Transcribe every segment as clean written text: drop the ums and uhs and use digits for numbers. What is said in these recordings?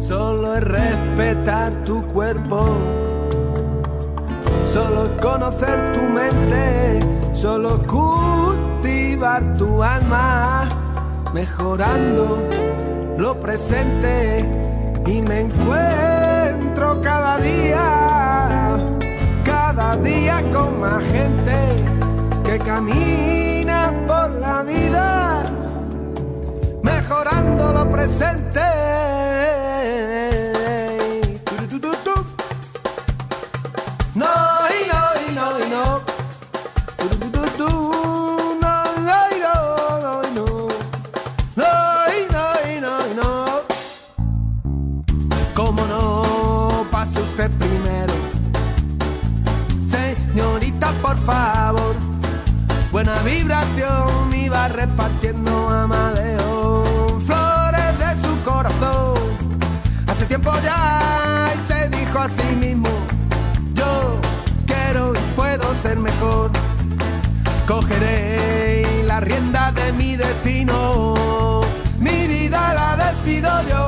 solo es respetar tu cuerpo, solo es conocer tu mente, solo cultivar tu alma, mejorando lo presente. Y me encuentro cada día con más gente que camina por la vida, mejorando lo presente. No, y no, y no, y no. No, no, y no, no, y no. No, y no, y no, y no. ¿Cómo no pase usted primero? Señorita, por favor. Buena vibración iba repartiendo Amadeo, flores de su corazón. Hace tiempo ya y se dijo a sí mismo: yo quiero y puedo ser mejor. Cogeré la rienda de mi destino, mi vida la decido yo.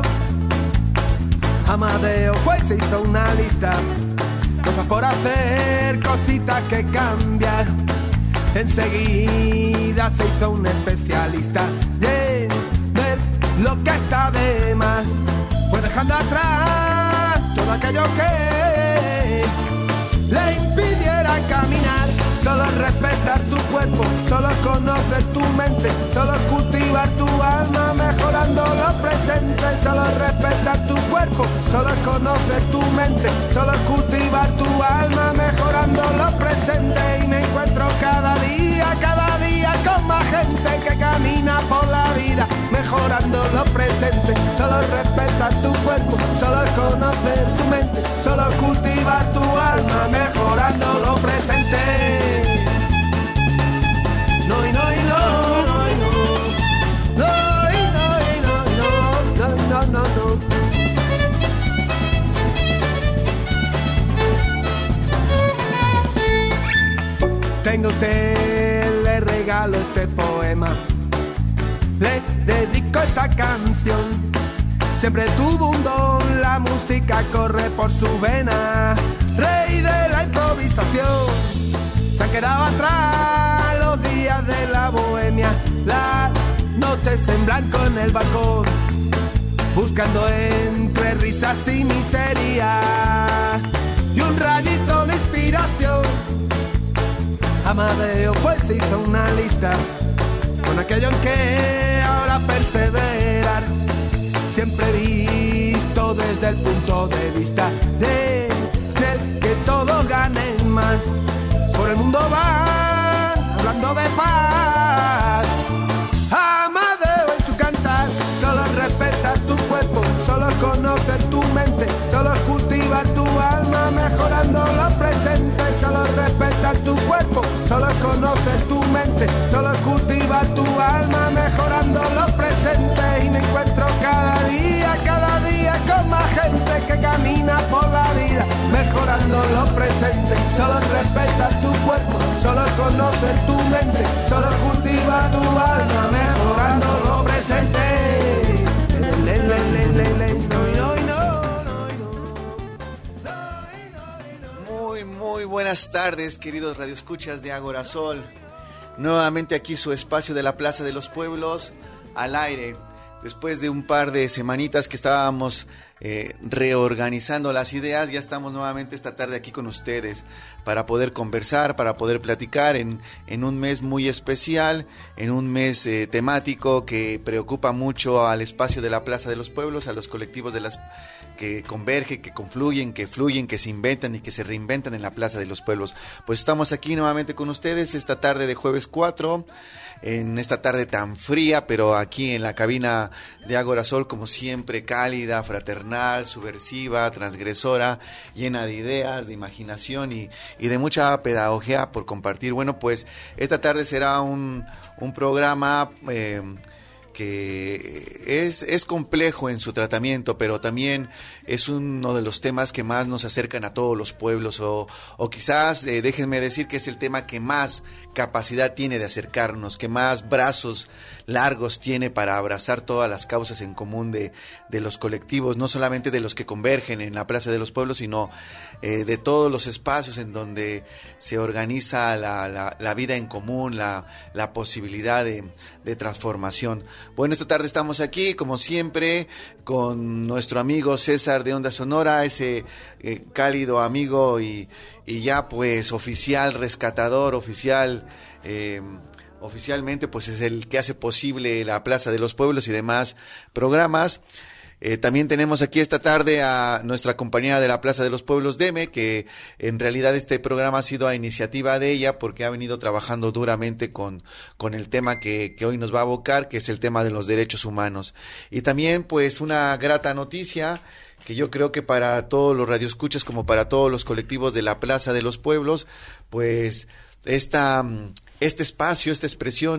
Amadeo fue y se hizo una lista, cosas por hacer, cositas que cambiar. Enseguida se hizo un especialista de lo que está de más. Fue dejando atrás todo aquello que le impidiera caminar. Solo es respetar tu cuerpo, solo es conocer tu mente, solo es cultivar tu alma, mejorando lo presente. Solo es respetar tu cuerpo, solo es conocer tu mente, solo es cultivar tu alma, mejorando lo presente. Y me encuentro cada día con más gente que camina por la vida, mejorando lo presente. Solo es respetar tu cuerpo, solo es conocer tu mente, solo es cultivar tu alma, mejorando lo presente. No, y no, y no, no, y no. No, y no, y no, no, no, no, no. Tenga usted, le regalo este poema, le dedico esta canción. Siempre tuvo un don, la música corre por su vena, rey de la improvisación. Se han quedado atrás los días de la bohemia, las noches en blanco en el balcón, buscando entre risas y miseria y un rayito de inspiración. Amadeo fue, se hizo una lista con aquello en que ahora perseverar, siempre visto desde el punto de vista de que todos ganen más. Por el mundo van hablando de paz. Amadeo en su cantar, solo respetar tu cuerpo, solo conocer tu mente, solo cultivar tu alma, mejorando lo presente. Solo respetar tu cuerpo, solo conocer tu mente, solo cultivar tu alma, mejorando lo presente. Y me encuentro cada día con más gente que camina por la vida, mejorando lo presente. Solo respetar tu cuerpo, solo conocer tu mente, solo cultivar tu alma, mejorando lo presente. Muy buenas tardes, queridos radioescuchas de Agorasol. Nuevamente aquí su espacio de la Plaza de los Pueblos al aire. Después de un par de semanitas que estábamos reorganizando las ideas, ya estamos nuevamente esta tarde aquí con ustedes para poder conversar, para poder platicar en un mes muy especial, en un mes temático que preocupa mucho al espacio de la Plaza de los Pueblos, a los colectivos de las que convergen, que confluyen, que fluyen, que se inventan y que se reinventan en la Plaza de los Pueblos. Pues estamos aquí nuevamente con ustedes esta tarde de jueves 4, en esta tarde tan fría, pero aquí en la cabina de Agorasol, como siempre, cálida, fraternal, subversiva, transgresora, llena de ideas, de imaginación y de mucha pedagogía por compartir. Bueno, pues esta tarde será un programa es complejo en su tratamiento, pero también es uno de los temas que más nos acercan a todos los pueblos, o quizás, déjenme decir que es el tema que más capacidad tiene de acercarnos, que más brazos largos tiene para abrazar todas las causas en común de los colectivos, no solamente de los que convergen en la Plaza de los Pueblos, sino de todos los espacios en donde se organiza la vida en común, la posibilidad de transformación. Bueno, esta tarde estamos aquí, como siempre, con nuestro amigo César de Onda Sonora, ese cálido amigo y ya pues oficial, rescatador, oficialmente pues es el que hace posible la Plaza de los Pueblos y demás programas. También tenemos aquí esta tarde a nuestra compañera de la Plaza de los Pueblos, Deme, que en realidad este programa ha sido a iniciativa de ella porque ha venido trabajando duramente con el tema que hoy nos va a abocar, que es el tema de los derechos humanos. Y también pues una grata noticia que yo creo que para todos los radioescuchas como para todos los colectivos de la Plaza de los Pueblos, pues este espacio, esta expresión,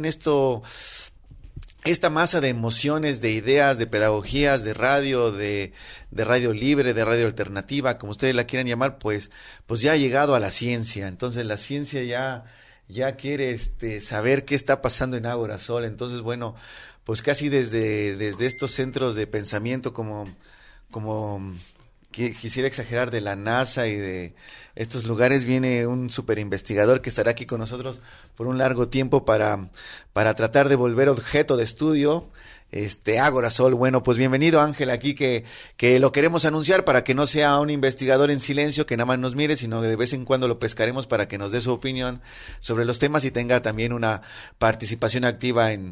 esta masa de emociones, de ideas, de pedagogías, de radio libre, de radio alternativa, como ustedes la quieran llamar, pues ya ha llegado a la ciencia. Entonces la ciencia ya quiere saber qué está pasando en Ágora Sol. Entonces, bueno, pues casi desde estos centros de pensamiento como quisiera exagerar, de la NASA y de estos lugares, viene un super investigador que estará aquí con nosotros por un largo tiempo para tratar de volver objeto de estudio Ágora Sol. Bueno, pues bienvenido, Ángel, aquí que lo queremos anunciar para que no sea un investigador en silencio que nada más nos mire, sino que de vez en cuando lo pescaremos para que nos dé su opinión sobre los temas y tenga también una participación activa en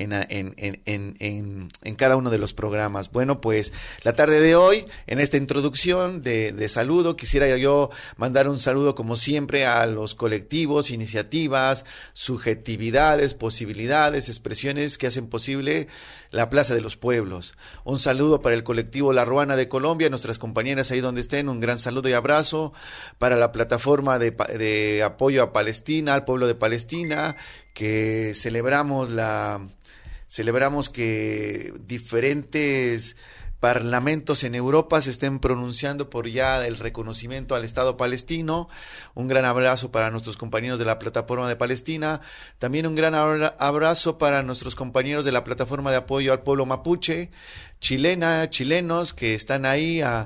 cada uno de los programas. Bueno, pues la tarde de hoy, en esta introducción de saludo, quisiera yo mandar un saludo como siempre a los colectivos, iniciativas, subjetividades, posibilidades, expresiones que hacen posible la Plaza de los Pueblos. Un saludo para el colectivo La Ruana de Colombia, nuestras compañeras ahí donde estén, un gran saludo y abrazo para la plataforma de apoyo a Palestina, al pueblo de Palestina, que celebramos que diferentes parlamentos en Europa se estén pronunciando por ya el reconocimiento al Estado palestino. Un gran abrazo para nuestros compañeros de la plataforma de Palestina. También un gran abrazo para nuestros compañeros de la plataforma de apoyo al pueblo mapuche, chilenos que están ahí, a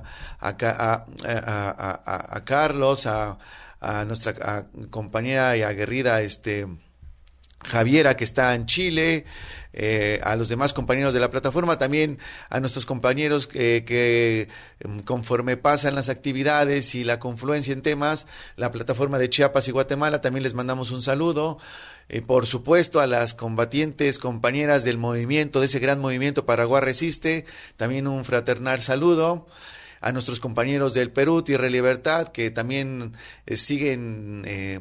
Carlos, a nuestra compañera y aguerrida Javiera, que está en Chile, a los demás compañeros de la plataforma, también a nuestros compañeros que conforme pasan las actividades y la confluencia en temas, la plataforma de Chiapas y Guatemala, también les mandamos un saludo. Por supuesto, a las combatientes compañeras del movimiento, de ese gran movimiento Paraguay Resiste, también un fraternal saludo. A nuestros compañeros del Perú, Tierra y Libertad, que también siguen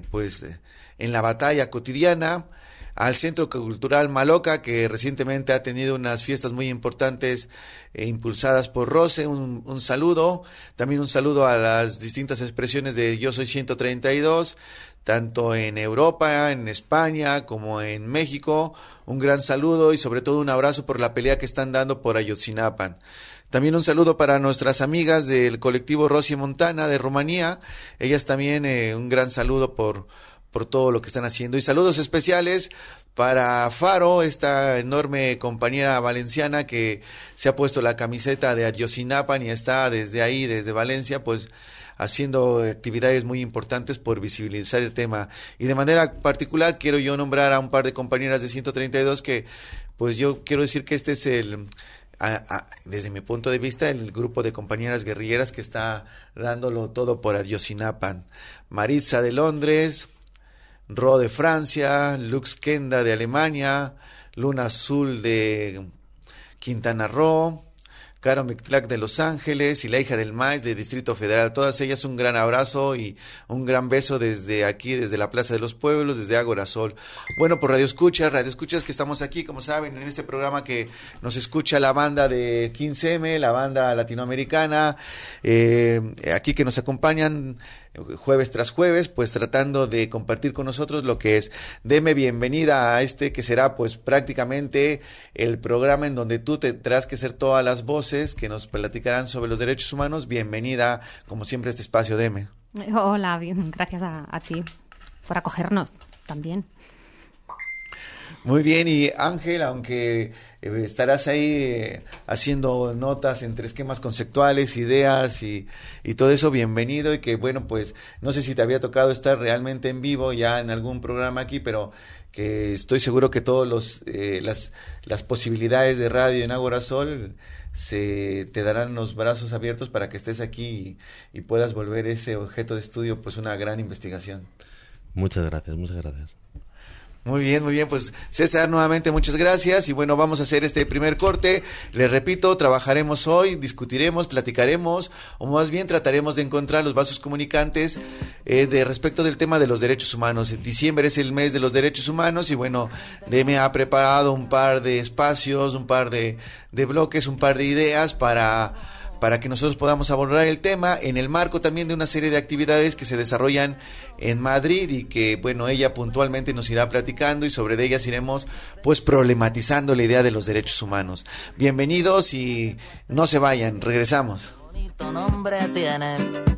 en la batalla cotidiana. Al Centro Cultural Maloca, que recientemente ha tenido unas fiestas muy importantes impulsadas por Rose, un saludo. También un saludo a las distintas expresiones de Yo Soy 132, tanto en Europa, en España, como en México. Un gran saludo y sobre todo un abrazo por la pelea que están dando por Ayotzinapa. También un saludo para nuestras amigas del colectivo Rosy Montana de Rumanía. Ellas también un gran saludo por todo lo que están haciendo. Y saludos especiales para Faro, esta enorme compañera valenciana que se ha puesto la camiseta de Ayotzinapa y está desde ahí, desde Valencia, pues haciendo actividades muy importantes por visibilizar el tema. Y de manera particular quiero yo nombrar a un par de compañeras de 132 que, pues yo quiero decir que este es desde mi punto de vista, el grupo de compañeras guerrilleras que está dándolo todo por Ayotzinapa. Maritza de Londres, Ro de Francia, Lux Kenda de Alemania, Luna Azul de Quintana Roo, Caro Mictlac de Los Ángeles y la hija del maíz de Distrito Federal. Todas ellas un gran abrazo y un gran beso desde aquí, desde la Plaza de los Pueblos, desde Ágora Sol. Bueno, por radioescuchas que estamos aquí, como saben, en este programa que nos escucha la banda de 15M, la banda latinoamericana, aquí que nos acompañan jueves tras jueves, pues tratando de compartir con nosotros lo que es. Deme bienvenida a este que será pues prácticamente el programa en donde tú tendrás que ser todas las voces que nos platicarán sobre los derechos humanos. Bienvenida, como siempre, a este espacio, Deme. Hola, bien, gracias a ti por acogernos también. Muy bien, y Ángel, aunque estarás ahí haciendo notas entre esquemas conceptuales, ideas y todo eso, bienvenido, y que bueno, pues no sé si te había tocado estar realmente en vivo ya en algún programa aquí, pero que estoy seguro que todos las posibilidades de radio en Ágora Sol te darán los brazos abiertos para que estés aquí y puedas volver ese objeto de estudio pues una gran investigación. Muchas gracias, muchas gracias. Muy bien, pues César, nuevamente muchas gracias, y bueno, vamos a hacer este primer corte. Les repito, trabajaremos hoy, discutiremos, platicaremos, o más bien trataremos de encontrar los vasos comunicantes de respecto del tema de los derechos humanos. Diciembre es el mes de los derechos humanos, y bueno, DEME ha preparado un par de espacios, un par de bloques, un par de ideas para que nosotros podamos abordar el tema en el marco también de una serie de actividades que se desarrollan en Madrid, y que bueno, ella puntualmente nos irá platicando, y sobre ellas iremos pues problematizando la idea de los derechos humanos. Bienvenidos y no se vayan, regresamos. Bonito nombre tiene.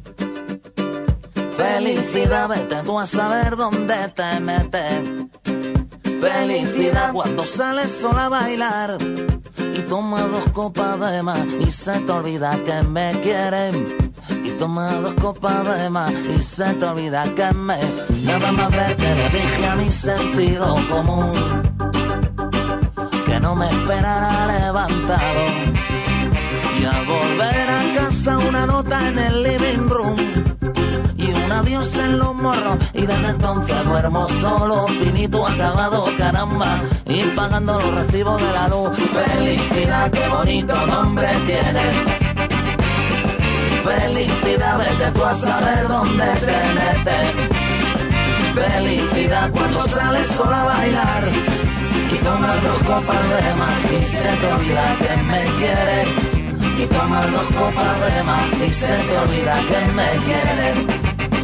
Felicidad, vete tú a saber dónde te metes. Felicidad cuando sales sola a bailar y toma 2 copas de más y se te olvida que me quieren. Y toma 2 copas de más y se te olvida que me... Nada más ver que le dije a mi sentido común que no me esperara levantado. Y al volver a casa una nota en el living room y un adiós en los morros, y desde entonces duermo solo, finito, acabado, caramba, y pagando los recibos de la luz. Felicidad, qué bonito nombre tienes. Felicidad, vete tú a saber dónde te metes. Felicidad cuando sales sola a bailar y tomas 2 copas de más y se te olvida que me quieres. Y tomas 2 copas de más y se te olvida que me quieres.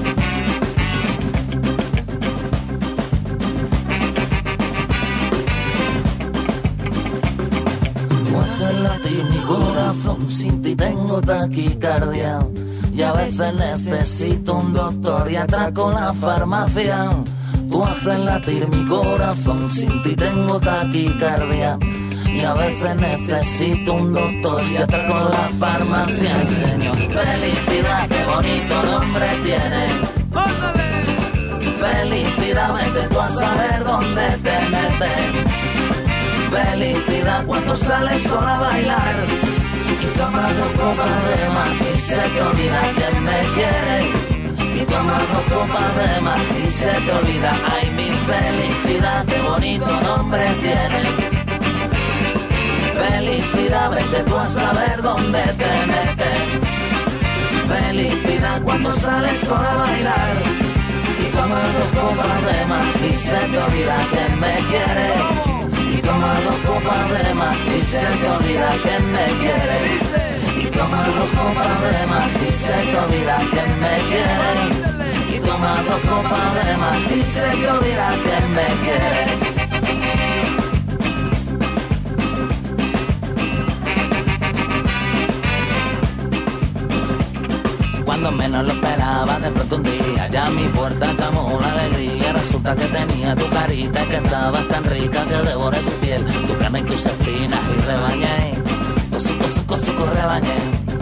Latir mi corazón, sin ti tengo taquicardia y a veces necesito un doctor y atraco la farmacia. Tú haces latir mi corazón, sin ti tengo taquicardia y a veces necesito un doctor y atraco la farmacia. Ay, señor, felicidad, qué bonito nombre tienes. Felicidad, vete tú a saber dónde te metes. Felicidad cuando sales sola a bailar y tomas 2 copas de más y se te olvida que me quieres. Y tomas 2 copas de más y se te olvida. Ay, mi felicidad, qué bonito nombre tienes. Felicidad, vete tú a saber dónde te metes. Felicidad cuando sales sola a bailar y tomas 2 copas de más y se te olvida que me quieres. Y toma 2 copas de más y se te olvida que me quieres. Y toma 2 copas de más y se te olvida que me quieres. Y toma 2 copas de más y se te olvida que me quieres. Cuando menos lo esperaba, de pronto un día ya a mi puerta llamó la alegría. Resulta que tenía tu carita, que estabas tan rica que devoré tu piel, tu carne y tus espinas y rebañé, cosu, rebañé.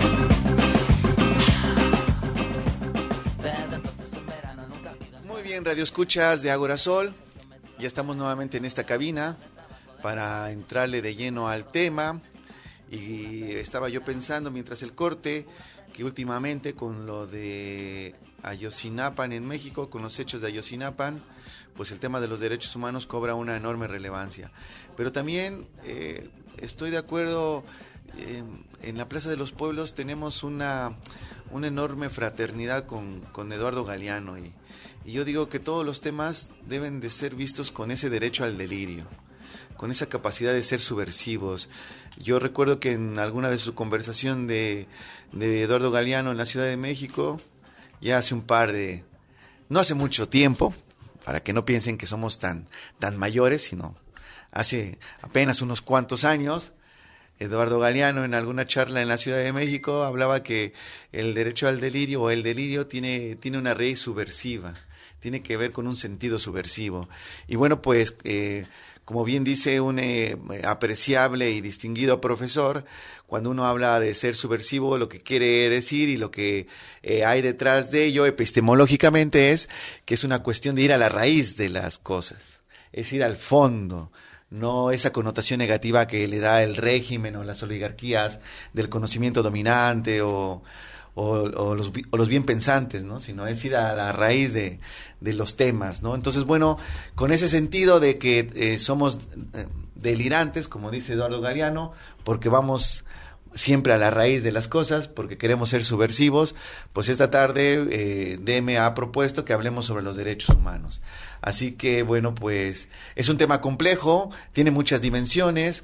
Muy bien, Radio Escuchas de Ágora Sol, ya estamos nuevamente en esta cabina para entrarle de lleno al tema. Y estaba yo pensando mientras el corte que últimamente con lo de Ayotzinapan en México, con los hechos de Ayotzinapan, pues el tema de los derechos humanos cobra una enorme relevancia. Pero también estoy de acuerdo, en la Plaza de los Pueblos tenemos una enorme fraternidad con Eduardo Galeano, y yo digo que todos los temas deben de ser vistos con ese derecho al delirio, con esa capacidad de ser subversivos. Yo recuerdo que en alguna de su conversación de Eduardo Galeano en la Ciudad de México, ya hace no hace mucho tiempo, para que no piensen que somos tan mayores, sino hace apenas unos cuantos años, Eduardo Galeano en alguna charla en la Ciudad de México hablaba que el derecho al delirio o el delirio tiene una raíz subversiva, tiene que ver con un sentido subversivo. Y bueno, pues como bien dice un apreciable y distinguido profesor, cuando uno habla de ser subversivo, lo que quiere decir y lo que hay detrás de ello epistemológicamente es que es una cuestión de ir a la raíz de las cosas, es ir al fondo, no esa connotación negativa que le da el régimen o las oligarquías del conocimiento dominante o los bien pensantes, ¿no? Sino es ir a la raíz de los temas, ¿no? Entonces, bueno, con ese sentido de que somos delirantes, como dice Eduardo Galeano, porque vamos siempre a la raíz de las cosas, porque queremos ser subversivos, pues esta tarde DEME ha propuesto que hablemos sobre los derechos humanos. Así que, bueno, pues es un tema complejo, tiene muchas dimensiones,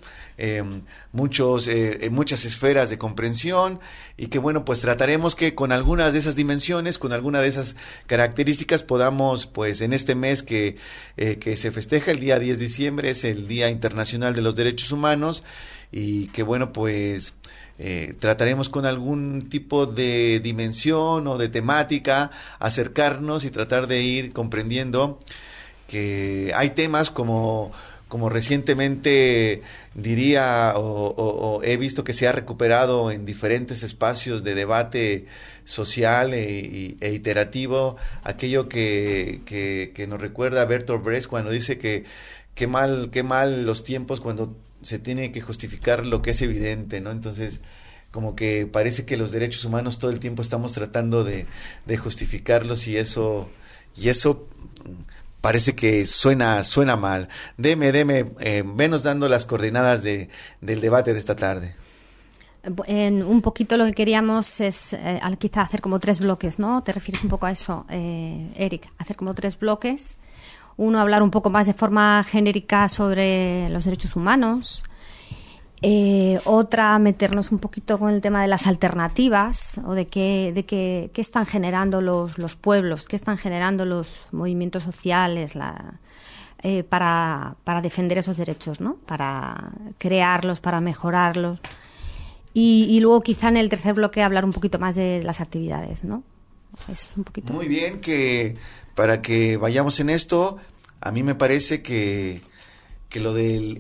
muchas esferas de comprensión, y que, bueno, pues trataremos que con algunas de esas dimensiones, con algunas de esas características podamos, pues en este mes que se festeja, el día 10 de diciembre, es el Día Internacional de los Derechos Humanos, y que, bueno, pues trataremos con algún tipo de dimensión o de temática acercarnos y tratar de ir comprendiendo que hay temas como recientemente diría o he visto que se ha recuperado en diferentes espacios de debate social e iterativo, aquello que nos recuerda a Bertolt Brecht cuando dice que qué mal los tiempos cuando se tiene que justificar lo que es evidente, ¿no? Entonces, como que parece que los derechos humanos todo el tiempo estamos tratando de justificarlos y eso parece que suena mal. Deme, venos dando las coordenadas del debate de esta tarde. Un poquito lo que queríamos es quizá hacer como 3 bloques, ¿no? Te refieres un poco a eso, Eric, hacer como 3 bloques. Uno, hablar un poco más de forma genérica sobre los derechos humanos. Otra, meternos un poquito con el tema de las alternativas o de qué están generando los pueblos, qué están generando los movimientos sociales para defender esos derechos, ¿no? Para crearlos, para mejorarlos. Y luego quizá en el tercer bloque hablar un poquito más de las actividades, ¿no? Eso es un poquito. Muy bien, que para que vayamos en esto, a mí me parece que lo del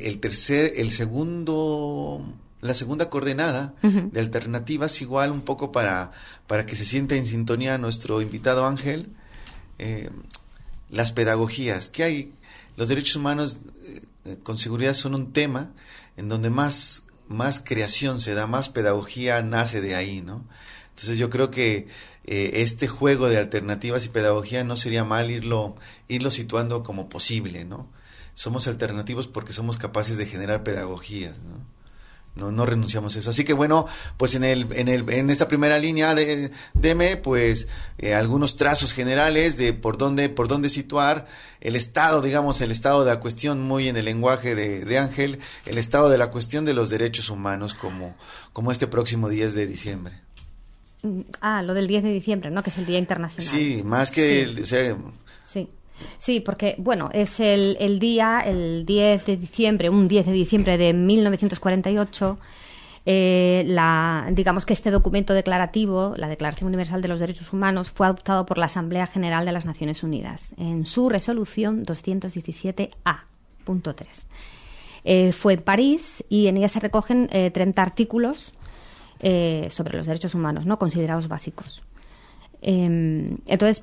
la segunda coordenada de alternativas, igual un poco para que se sienta en sintonía nuestro invitado Ángel, las pedagogías. ¿Qué hay? Los derechos humanos con seguridad son un tema en donde más creación se da, más pedagogía nace de ahí, ¿no? Entonces yo creo que este juego de alternativas y pedagogía no sería mal irlo situando como posible, ¿no? Somos alternativos porque somos capaces de generar pedagogías, ¿no? No renunciamos a eso. Así que bueno, pues en esta primera línea de DEME, pues algunos trazos generales de por dónde situar el estado, digamos, el estado de la cuestión, muy en el lenguaje de Ángel, el estado de la cuestión de los derechos humanos como este próximo 10 de diciembre. Lo del 10 de diciembre, ¿no? Que es el Día Internacional. Sí, más que... Sí. Sí, porque, bueno, es el día, el 10 de diciembre, un 10 de diciembre de 1948, digamos que este documento declarativo, la Declaración Universal de los Derechos Humanos, fue adoptado por la Asamblea General de las Naciones Unidas en su resolución 217A.3. Fue en París y en ella se recogen 30 artículos sobre los derechos humanos, ¿no? Considerados básicos. Entonces,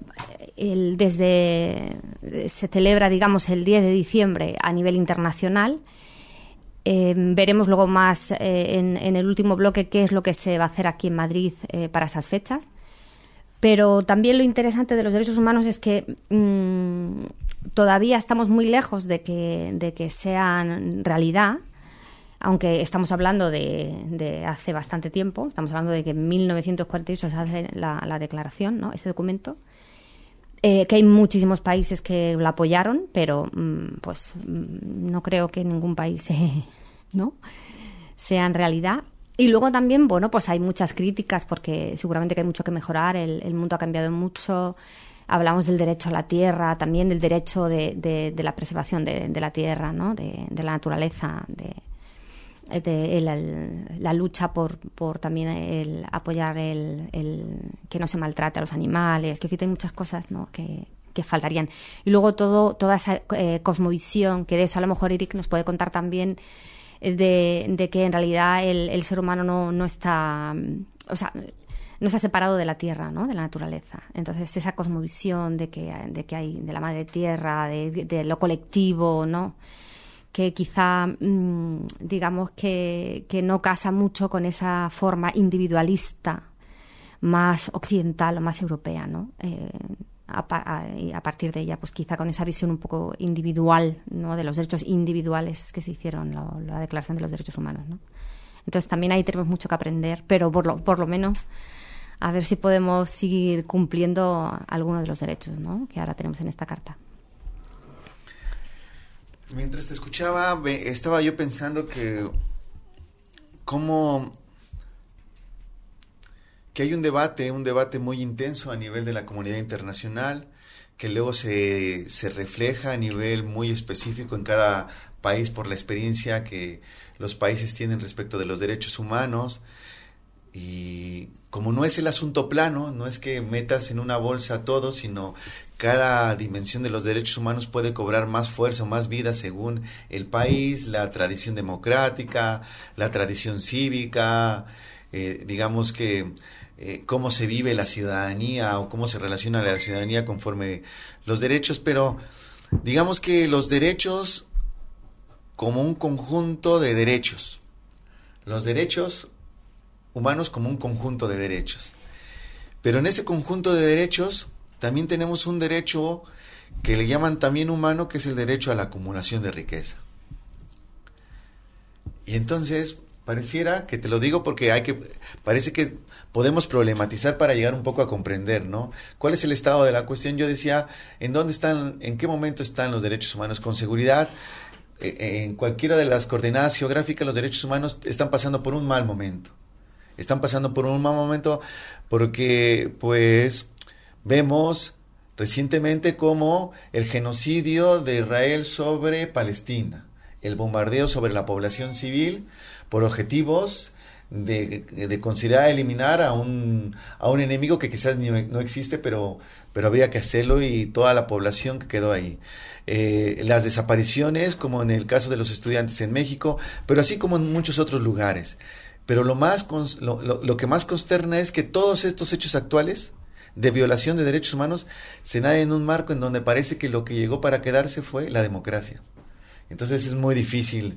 se celebra, digamos, el 10 de diciembre a nivel internacional. Veremos luego más en el último bloque qué es lo que se va a hacer aquí en Madrid para esas fechas. Pero también lo interesante de los derechos humanos es que todavía estamos muy lejos de que sean realidad. Aunque estamos hablando de hace bastante tiempo, estamos hablando de que en 1948 se hace la declaración, ¿no? Este documento, que hay muchísimos países que lo apoyaron, pero no creo que ningún país ¿no? sea en realidad. Y luego también, bueno, pues hay muchas críticas porque seguramente que hay mucho que mejorar, el mundo ha cambiado mucho. Hablamos del derecho a la tierra, también del derecho de la preservación de la tierra, ¿no? De la naturaleza, la lucha por también el apoyar el que no se maltrate a los animales, que hay muchas cosas, ¿no? que faltarían. Y luego toda esa cosmovisión, que de eso a lo mejor Eric nos puede contar también, de que en realidad el ser humano no está, o sea, no está separado de la tierra, ¿no? De la naturaleza. Entonces esa cosmovisión de que hay de la madre tierra, de lo colectivo, ¿no? Que quizá digamos que no casa mucho con esa forma individualista más occidental o más europea, ¿no? Y a partir de ella, pues quizá con esa visión un poco individual, ¿no? De los derechos individuales que se hicieron, la Declaración de los Derechos Humanos, ¿no? Entonces también ahí tenemos mucho que aprender, pero por lo menos a ver si podemos seguir cumpliendo algunos de los derechos, ¿no? Que ahora tenemos en esta carta. Mientras te escuchaba, estaba yo pensando que hay un debate muy intenso a nivel de la comunidad internacional, que luego se refleja a nivel muy específico en cada país por la experiencia que los países tienen respecto de los derechos humanos. Y como no es el asunto plano, no es que metas en una bolsa todo, sino cada dimensión de los derechos humanos puede cobrar más fuerza o más vida según el país, la tradición democrática, la tradición cívica, digamos que cómo se vive la ciudadanía o cómo se relaciona la ciudadanía conforme los derechos, pero digamos que los derechos como un conjunto de derechos, los derechos humanos como un conjunto de derechos. Pero en ese conjunto de derechos también tenemos un derecho que le llaman también humano, que es el derecho a la acumulación de riqueza. Y entonces pareciera, que te lo digo porque parece que podemos problematizar para llegar un poco a comprender, ¿no? ¿Cuál es el estado de la cuestión? Yo decía, ¿en qué momento están los derechos humanos? Con seguridad, en cualquiera de las coordenadas geográficas, los derechos humanos están pasando por un mal momento. Están pasando por un mal momento porque, pues, vemos recientemente como el genocidio de Israel sobre Palestina, el bombardeo sobre la población civil por objetivos de considerar eliminar a un enemigo que quizás no existe, pero habría que hacerlo, y toda la población que quedó ahí. Las desapariciones, como en el caso de los estudiantes en México, pero así como en muchos otros lugares. Pero lo que más consterna es que todos estos hechos actuales de violación de derechos humanos se dan en un marco en donde parece que lo que llegó para quedarse fue la democracia. Entonces es muy difícil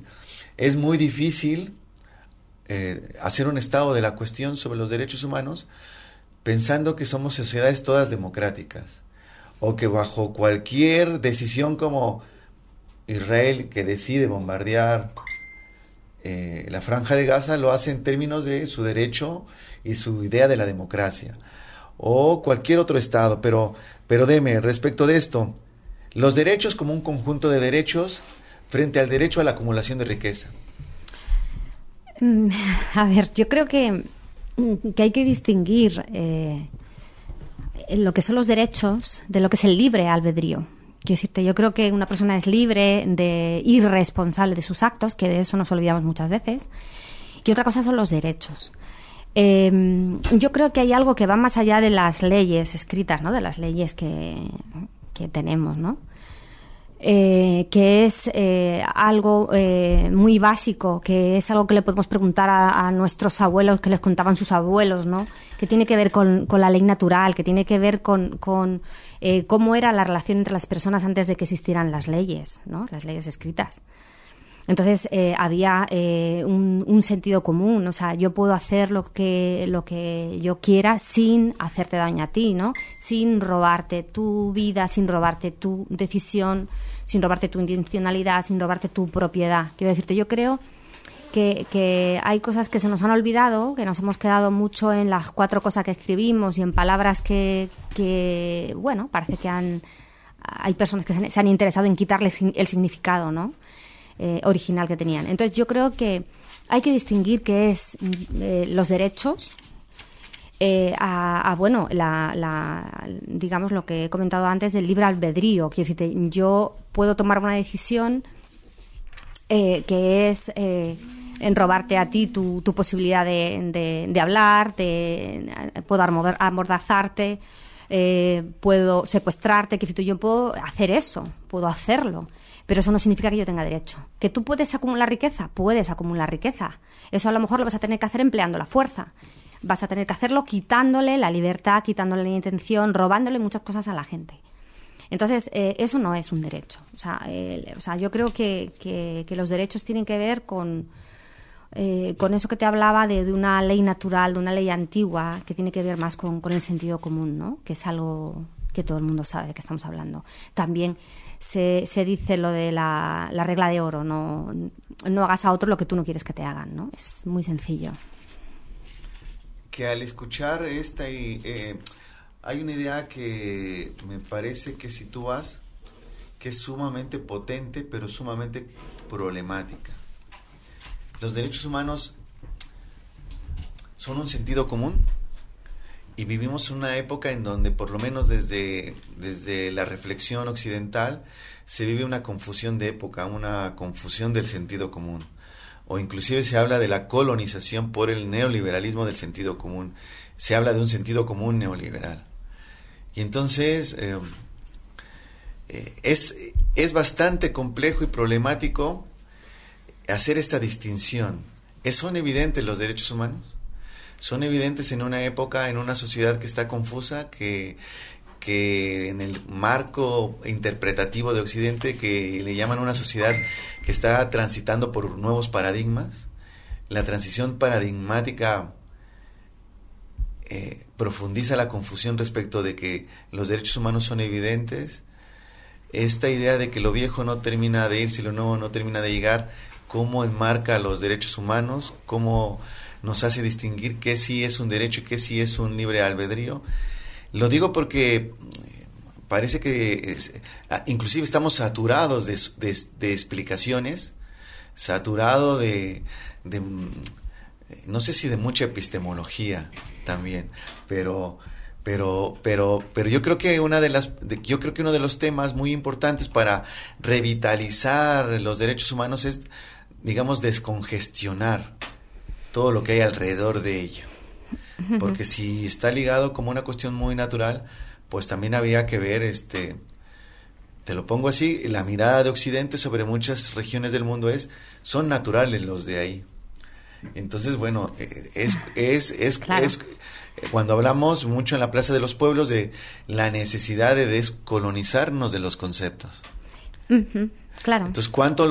hacer un estado de la cuestión sobre los derechos humanos pensando que somos sociedades todas democráticas, o que bajo cualquier decisión como Israel, que decide bombardear la Franja de Gaza, lo hace en términos de su derecho y su idea de la democracia, o cualquier otro estado. Pero deme, respecto de esto, los derechos como un conjunto de derechos frente al derecho a la acumulación de riqueza. A ver, yo creo que hay que distinguir lo que son los derechos de lo que es el libre albedrío. Quiero decirte, yo creo que una persona es libre y responsable de sus actos, que de eso nos olvidamos muchas veces, y otra cosa son los derechos. Yo creo que hay algo que va más allá de las leyes escritas, ¿no? De las leyes que tenemos, ¿no? Que es algo muy básico, que es algo que le podemos preguntar a nuestros abuelos, que les contaban sus abuelos, ¿no? Que tiene que ver con la ley natural, que tiene que ver con cómo era la relación entre las personas antes de que existieran las leyes, ¿no? Las leyes escritas. Entonces había un sentido común, o sea, yo puedo hacer lo que yo quiera sin hacerte daño a ti, ¿no? Sin robarte tu vida, sin robarte tu decisión, sin robarte tu intencionalidad, sin robarte tu propiedad. Quiero decirte, yo creo que hay cosas que se nos han olvidado, que nos hemos quedado mucho en las 4 cosas que escribimos y en palabras que bueno, parece que hay personas que se han interesado en quitarles el significado, ¿no? Original que tenían. Entonces yo creo que hay que distinguir qué es los derechos digamos lo que he comentado antes del libre albedrío. Quiero decirte, yo puedo tomar una decisión que es en robarte a ti tu posibilidad de hablar, puedo amordazarte, puedo secuestrarte, que yo puedo hacer eso, puedo hacerlo, pero eso no significa que yo tenga derecho. ¿Que tú puedes acumular riqueza? Puedes acumular riqueza. Eso a lo mejor lo vas a tener que hacer empleando la fuerza. Vas a tener que hacerlo quitándole la libertad, quitándole la intención, robándole muchas cosas a la gente. Entonces, eso no es un derecho. O sea, yo creo que los derechos tienen que ver con eso que te hablaba de una ley natural, de una ley antigua, que tiene que ver más con el sentido común, ¿no? Que es algo que todo el mundo sabe de qué estamos hablando. También se dice lo de la regla de oro, no hagas a otro lo que tú no quieres que te hagan, ¿no? Es muy sencillo. Que al escuchar esta hay una idea que me parece que sitúas, que es sumamente potente, pero sumamente problemática. Los derechos humanos son un sentido común y vivimos una época en donde, por lo menos desde la reflexión occidental, se vive una confusión de época, una confusión del sentido común. O inclusive se habla de la colonización por el neoliberalismo del sentido común. Se habla de un sentido común neoliberal. Y entonces es bastante complejo y problemático hacer esta distinción. ¿Son evidentes los derechos humanos? ¿Son evidentes en una época, en una sociedad que está confusa, que en el marco interpretativo de Occidente, que le llaman una sociedad que está transitando por nuevos paradigmas? La transición paradigmática profundiza la confusión respecto de que los derechos humanos son evidentes. Esta idea de que lo viejo no termina de irse y lo nuevo no termina de llegar, ¿cómo enmarca los derechos humanos? ¿Cómo nos hace distinguir qué sí es un derecho y qué sí es un libre albedrío? Lo digo porque parece que inclusive estamos saturados de explicaciones, saturados de no sé si de mucha epistemología también, pero yo creo que uno de los temas muy importantes para revitalizar los derechos humanos es, digamos, descongestionar todo lo que hay alrededor de ello. Porque si está ligado como una cuestión muy natural, pues también habría que ver, te lo pongo así, la mirada de Occidente sobre muchas regiones del mundo son naturales los de ahí. Entonces, bueno, Claro. es cuando hablamos mucho en la Plaza de los Pueblos de la necesidad de descolonizarnos de los conceptos. Claro. Entonces, ¿cuánto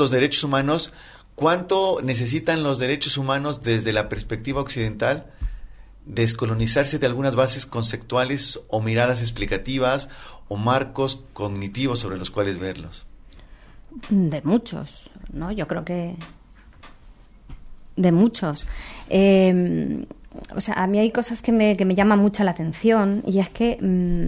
necesitan los derechos humanos desde la perspectiva occidental descolonizarse de algunas bases conceptuales o miradas explicativas o marcos cognitivos sobre los cuales verlos? De muchos, ¿no? Yo creo que de muchos. O sea, a mí hay cosas que me llaman mucho la atención, y es que,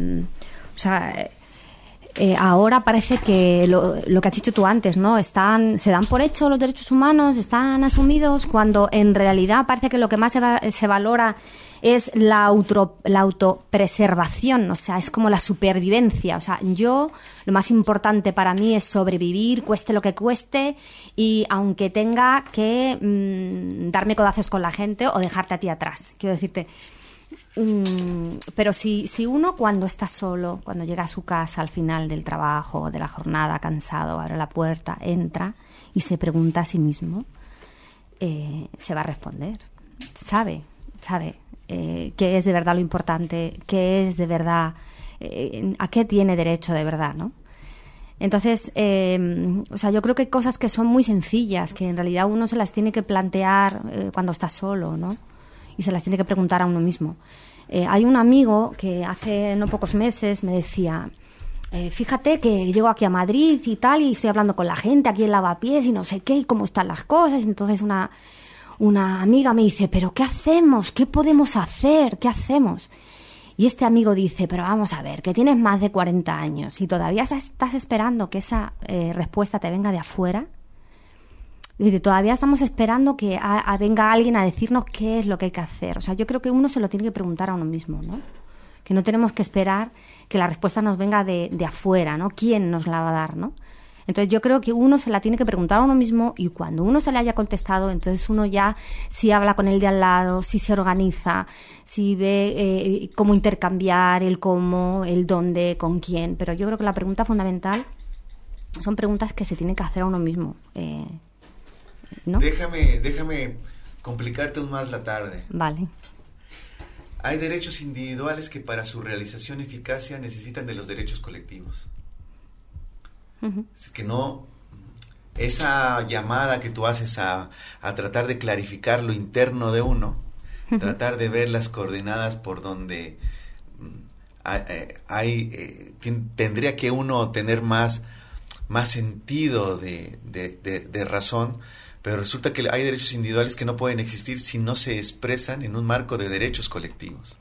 ahora parece que lo que has dicho tú antes, ¿no? Se dan por hecho los derechos humanos, están asumidos, cuando en realidad parece que lo que más se valora es la autopreservación, o sea, es como la supervivencia. O sea, lo más importante para mí es sobrevivir, cueste lo que cueste, y aunque tenga que darme codazos con la gente o dejarte a ti atrás. Quiero decirte, pero si uno, cuando está solo, cuando llega a su casa al final del trabajo, de la jornada, cansado, abre la puerta, entra y se pregunta a sí mismo, se va a responder. Sabe qué es de verdad lo importante, qué es de verdad, a qué tiene derecho de verdad, ¿no? Entonces, yo creo que hay cosas que son muy sencillas, que en realidad uno se las tiene que plantear cuando está solo, ¿no? Y se las tiene que preguntar a uno mismo. Hay un amigo que hace no pocos meses me decía, fíjate que llego aquí a Madrid y tal, y estoy hablando con la gente aquí en Lavapiés y no sé qué, y cómo están las cosas. Entonces una amiga me dice, ¿pero qué hacemos? ¿Qué podemos hacer? ¿Qué hacemos? Y este amigo dice, pero vamos a ver, que tienes más de 40 años y todavía estás esperando que esa respuesta te venga de afuera. Y todavía estamos esperando que venga alguien a decirnos qué es lo que hay que hacer. O sea, yo creo que uno se lo tiene que preguntar a uno mismo, ¿no? Que no tenemos que esperar que la respuesta nos venga de afuera, ¿no? ¿Quién nos la va a dar, no? Entonces yo creo que uno se la tiene que preguntar a uno mismo, y cuando uno se le haya contestado, entonces uno ya sí habla con el de al lado, sí se organiza, sí ve cómo intercambiar, el cómo, el dónde, con quién. Pero yo creo que la pregunta fundamental son preguntas que se tienen que hacer a uno mismo, ¿no? Déjame complicarte aún más la tarde. Vale. Hay derechos individuales que para su realización y eficacia necesitan de los derechos colectivos. Uh-huh. Así que no, esa llamada que tú haces a tratar de clarificar lo interno de uno, uh-huh, tratar de ver las coordenadas por donde tendría que uno tener más sentido de razón, pero resulta que hay derechos individuales que no pueden existir si no se expresan en un marco de derechos colectivos.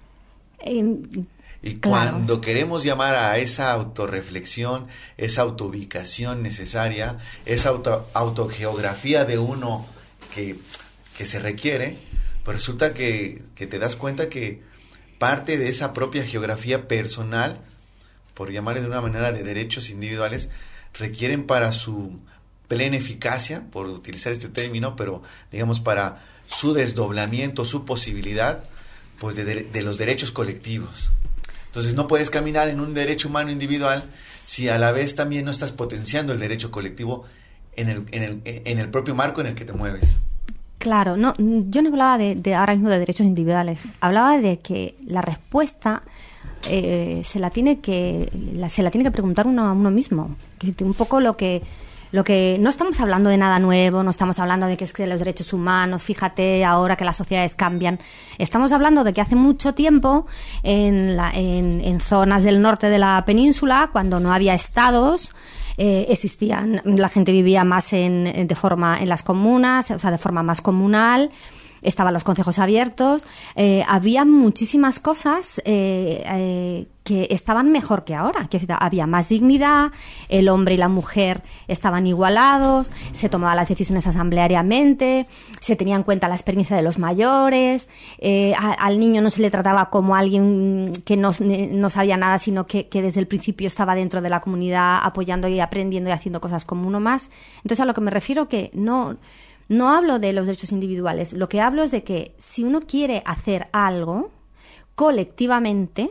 Y cuando queremos llamar a esa autorreflexión, esa autoubicación necesaria, esa autogeografía de uno que se requiere, pues resulta que te das cuenta que parte de esa propia geografía personal, por llamarle de una manera, de derechos individuales, requieren para su plena eficacia, por utilizar este término, pero digamos para su desdoblamiento, su posibilidad, pues de los derechos colectivos. Entonces no puedes caminar en un derecho humano individual si a la vez también no estás potenciando el derecho colectivo en el propio marco en el que te mueves. Claro, no, yo no hablaba de ahora mismo de derechos individuales, hablaba de que la respuesta se la tiene que preguntar uno a uno mismo, un poco lo que no estamos hablando de nada nuevo, no estamos hablando de que es que los derechos humanos, fíjate ahora que las sociedades cambian. Estamos hablando de que hace mucho tiempo en zonas del norte de la península, cuando no había estados, la gente vivía más en las comunas, o sea, de forma más comunal. Estaban los concejos abiertos, había muchísimas cosas que estaban mejor que ahora. Había más dignidad, el hombre y la mujer estaban igualados, se tomaban las decisiones asambleariamente, se tenía en cuenta la experiencia de los mayores, al niño no se le trataba como alguien que no sabía nada, sino que desde el principio estaba dentro de la comunidad apoyando y aprendiendo y haciendo cosas como uno más. Entonces, a lo que me refiero que no hablo de los derechos individuales, lo que hablo es de que si uno quiere hacer algo colectivamente,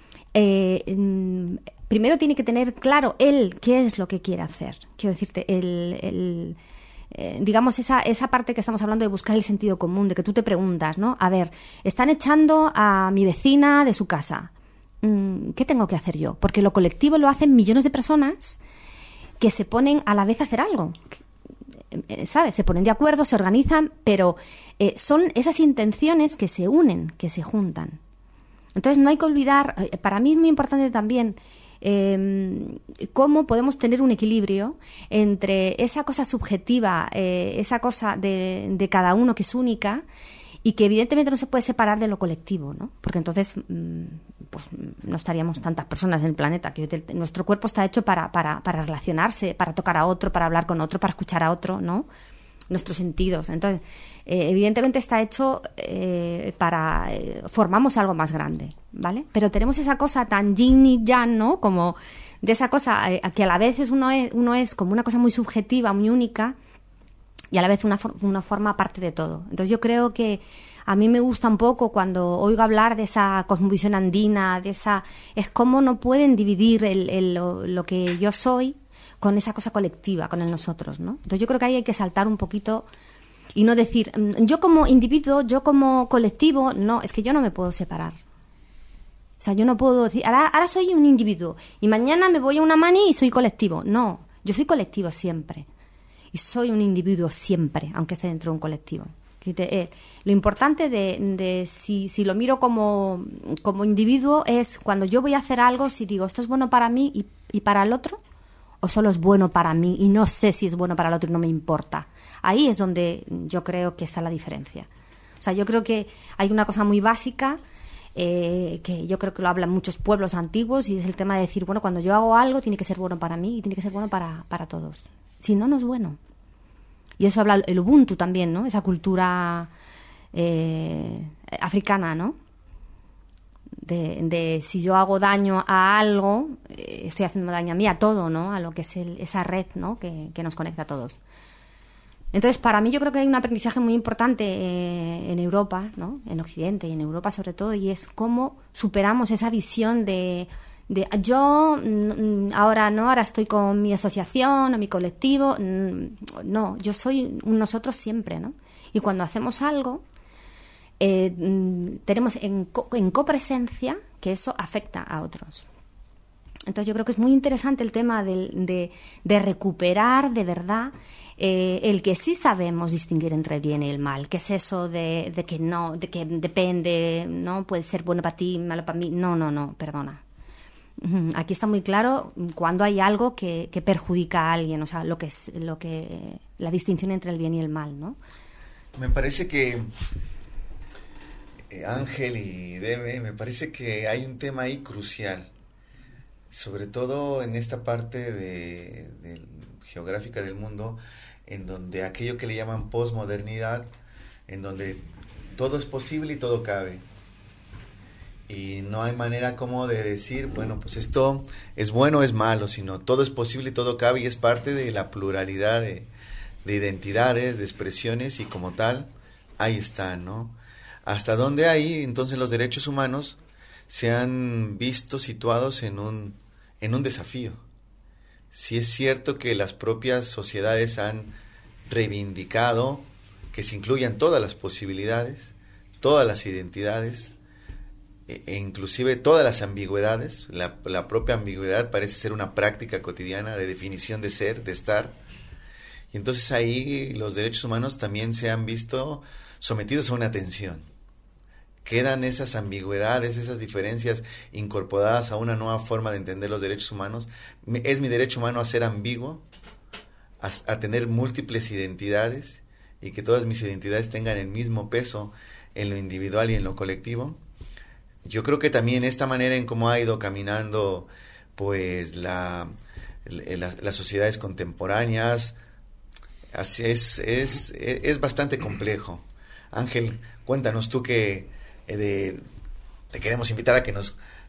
primero tiene que tener claro él qué es lo que quiere hacer. Quiero decirte, digamos esa parte que estamos hablando de buscar el sentido común, de que tú te preguntas, ¿no? A ver, están echando a mi vecina de su casa. ¿Qué tengo que hacer yo? Porque lo colectivo lo hacen millones de personas que se ponen a la vez a hacer algo. ¿Sabes? Se ponen de acuerdo, se organizan, pero son esas intenciones que se unen, que se juntan. Entonces no hay que olvidar, para mí es muy importante también cómo podemos tener un equilibrio entre esa cosa subjetiva, esa cosa de cada uno que es única, y que evidentemente no se puede separar de lo colectivo, ¿no? Porque entonces pues no estaríamos tantas personas en el planeta. Nuestro cuerpo está hecho para relacionarse, para tocar a otro, para hablar con otro, para escuchar a otro, ¿no? Nuestros sentidos. Entonces, evidentemente está hecho formamos algo más grande, ¿vale? Pero tenemos esa cosa tan yin y yang, ¿no? Como de esa cosa que a la vez uno es como una cosa muy subjetiva, muy única, y a la vez una forma parte de todo. Entonces yo creo que a mí me gusta un poco cuando oigo hablar de esa cosmovisión andina, es cómo no pueden dividir lo que yo soy con esa cosa colectiva, con el nosotros, ¿no? Entonces yo creo que ahí hay que saltar un poquito y no decir, yo como individuo, yo como colectivo, no, es que yo no me puedo separar. O sea, yo no puedo decir, ahora soy un individuo y mañana me voy a una mani y soy colectivo. No, yo soy colectivo siempre. Y soy un individuo siempre, aunque esté dentro de un colectivo. Lo importante si lo miro como individuo es cuando yo voy a hacer algo, si digo, esto es bueno para mí y para el otro, o solo es bueno para mí y no sé si es bueno para el otro y no me importa. Ahí es donde yo creo que está la diferencia. O sea, yo creo que hay una cosa muy básica que yo creo que lo hablan muchos pueblos antiguos, y es el tema de decir, bueno, cuando yo hago algo tiene que ser bueno para mí y tiene que ser bueno para todos. Si no, no es bueno. Y eso habla el Ubuntu también, ¿no? Esa cultura africana, ¿no? De si yo hago daño a algo, estoy haciendo daño a mí, a todo, ¿no? A lo que es esa red, ¿no? Que nos conecta a todos. Entonces, para mí yo creo que hay un aprendizaje muy importante en Europa, ¿no? En Occidente y en Europa sobre todo, y es cómo superamos esa visión de yo ahora estoy con mi asociación o mi colectivo. No, yo soy un nosotros siempre, ¿no? Y cuando hacemos algo, tenemos en copresencia que eso afecta a otros. Entonces yo creo que es muy interesante el tema de recuperar de verdad el que sí sabemos distinguir entre el bien y el mal, que es eso de que no, de que depende, no puede ser bueno para ti, malo para mí. No, perdona. Aquí está muy claro cuando hay algo que perjudica a alguien, o sea, la distinción entre el bien y el mal, ¿no? Me parece que Ángel y Deme, me parece que hay un tema ahí crucial, sobre todo en esta parte geográfica del mundo, en donde aquello que le llaman posmodernidad, en donde todo es posible y todo cabe. Y no hay manera como de decir, bueno, pues esto es bueno o es malo, sino todo es posible y todo cabe, y es parte de la pluralidad de identidades, de expresiones, y como tal, ahí está, ¿no? Hasta donde ahí, entonces, los derechos humanos se han visto situados en un desafío. Sí es cierto que las propias sociedades han reivindicado que se incluyan todas las posibilidades, todas las identidades, e inclusive todas las ambigüedades. La propia ambigüedad parece ser una práctica cotidiana de definición de ser, de estar. Y entonces ahí los derechos humanos también se han visto sometidos a una tensión. Quedan esas ambigüedades, esas diferencias incorporadas a una nueva forma de entender los derechos humanos. ¿Es mi derecho humano a ser ambiguo? A tener múltiples identidades, y que todas mis identidades tengan el mismo peso en lo individual y en lo colectivo. Yo creo que también esta manera en cómo ha ido caminando pues las sociedades contemporáneas es bastante complejo. Ángel, cuéntanos tú que te queremos invitar a que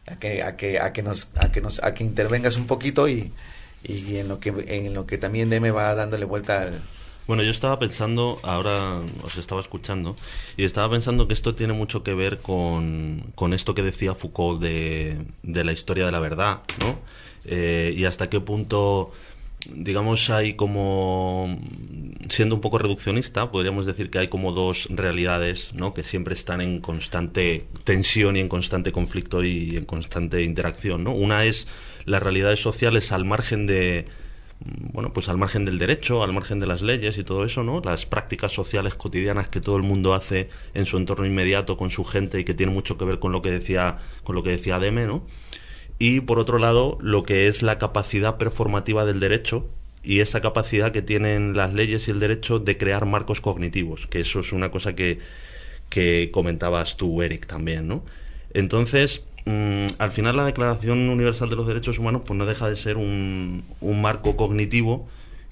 intervengas un poquito y en lo que también Deme va dándole vuelta al... Bueno, yo estaba pensando, ahora os estaba escuchando, y estaba pensando que esto tiene mucho que ver con esto que decía Foucault de la historia de la verdad, ¿no? Y hasta qué punto, digamos, hay como, siendo un poco reduccionista, podríamos decir que hay como dos realidades, ¿no? Que siempre están en constante tensión y en constante conflicto y en constante interacción, ¿no? Una es las realidades sociales al margen pues al margen del derecho, al margen de las leyes y todo eso, ¿no? Las prácticas sociales cotidianas que todo el mundo hace en su entorno inmediato con su gente, y que tiene mucho que ver con lo que decía Deme, ¿no? Y por otro lado, lo que es la capacidad performativa del derecho, y esa capacidad que tienen las leyes y el derecho de crear marcos cognitivos, que eso es una cosa que comentabas tú, Eric, también, ¿no? Entonces, al final la Declaración Universal de los Derechos Humanos pues no deja de ser un marco cognitivo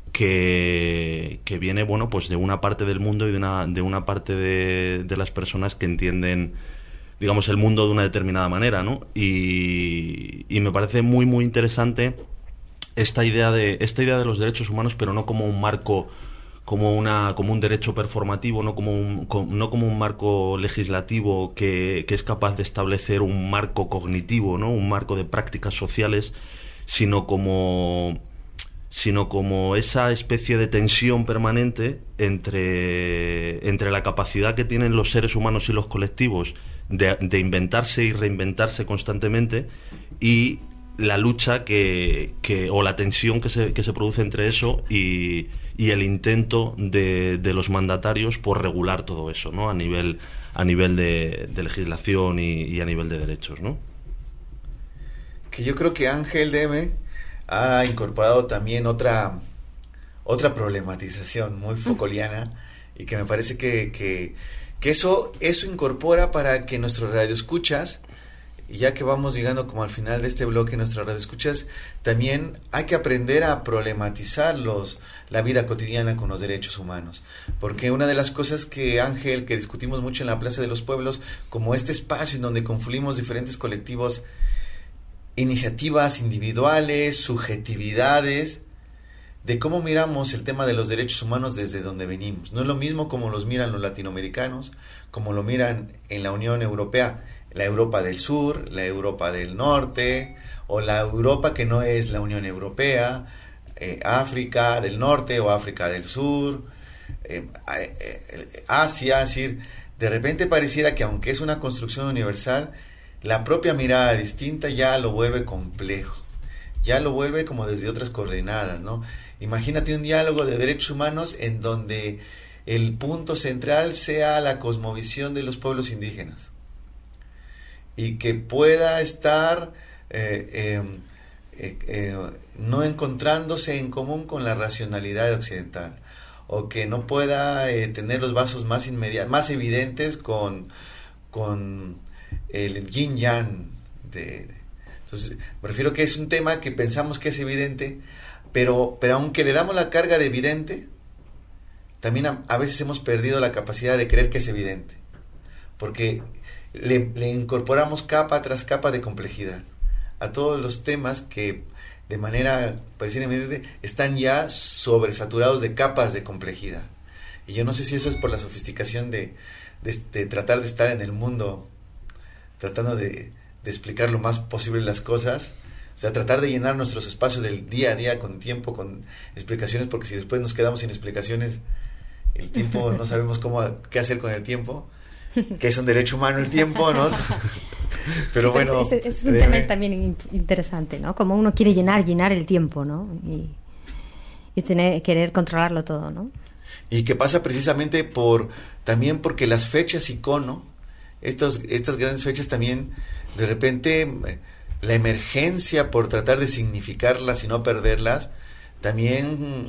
que viene, bueno, pues de una parte del mundo y de una parte de las personas que entienden, digamos, el mundo de una determinada manera, ¿no? Y me parece muy muy interesante esta idea de los derechos humanos, pero no como un marco, como un derecho performativo, no como un marco legislativo que es capaz de establecer un marco cognitivo, ¿no? Un marco de prácticas sociales, sino como esa especie de tensión permanente entre la capacidad que tienen los seres humanos y los colectivos de inventarse y reinventarse constantemente, y la lucha o la tensión que se produce entre eso y el intento de los mandatarios por regular todo eso, ¿no? A nivel de legislación y a nivel de derechos, ¿no? Que yo creo que Ángel Deme ha incorporado también otra problematización muy foucaultiana, y que me parece que eso incorpora para que nuestros radioescuchas y ya que vamos llegando como al final de este bloque, nuestra radio escuchas, también hay que aprender a problematizar la vida cotidiana con los derechos humanos, porque una de las cosas que Ángel, que discutimos mucho en la Plaza de los Pueblos, como este espacio en donde confluimos diferentes colectivos, iniciativas individuales, subjetividades, de cómo miramos el tema de los derechos humanos desde donde venimos. No es lo mismo como los miran los latinoamericanos, como lo miran en la Unión Europea, la Europa del Sur, la Europa del Norte, o la Europa que no es la Unión Europea, África del Norte o África del Sur, Asia. Es decir, de repente pareciera que aunque es una construcción universal, la propia mirada distinta ya lo vuelve complejo, ya lo vuelve como desde otras coordenadas, ¿no? Imagínate un diálogo de derechos humanos en donde el punto central sea la cosmovisión de los pueblos indígenas y que pueda estar no encontrándose en común con la racionalidad occidental, o que no pueda tener los vasos más más evidentes con el yin yang. Entonces, me refiero que es un tema que pensamos que es evidente, pero aunque le damos la carga de evidente, también a veces hemos perdido la capacidad de creer que es evidente, porque le incorporamos capa tras capa de complejidad a todos los temas que de manera pareciera evidente están ya sobresaturados de capas de complejidad. Y yo no sé si eso es por la sofisticación de tratar de estar en el mundo, tratando de explicar lo más posible las cosas. O sea, tratar de llenar nuestros espacios del día a día con tiempo, con explicaciones, porque si después nos quedamos sin explicaciones, el tiempo, no sabemos qué hacer con el tiempo, que es un derecho humano el tiempo, ¿no? Pero sí, bueno... Ese es un tema también interesante, ¿no? Como uno quiere llenar el tiempo, ¿no? Y querer controlarlo todo, ¿no? Y que pasa precisamente también porque las fechas icono, estas grandes fechas también, de repente... La emergencia por tratar de significarlas y no perderlas también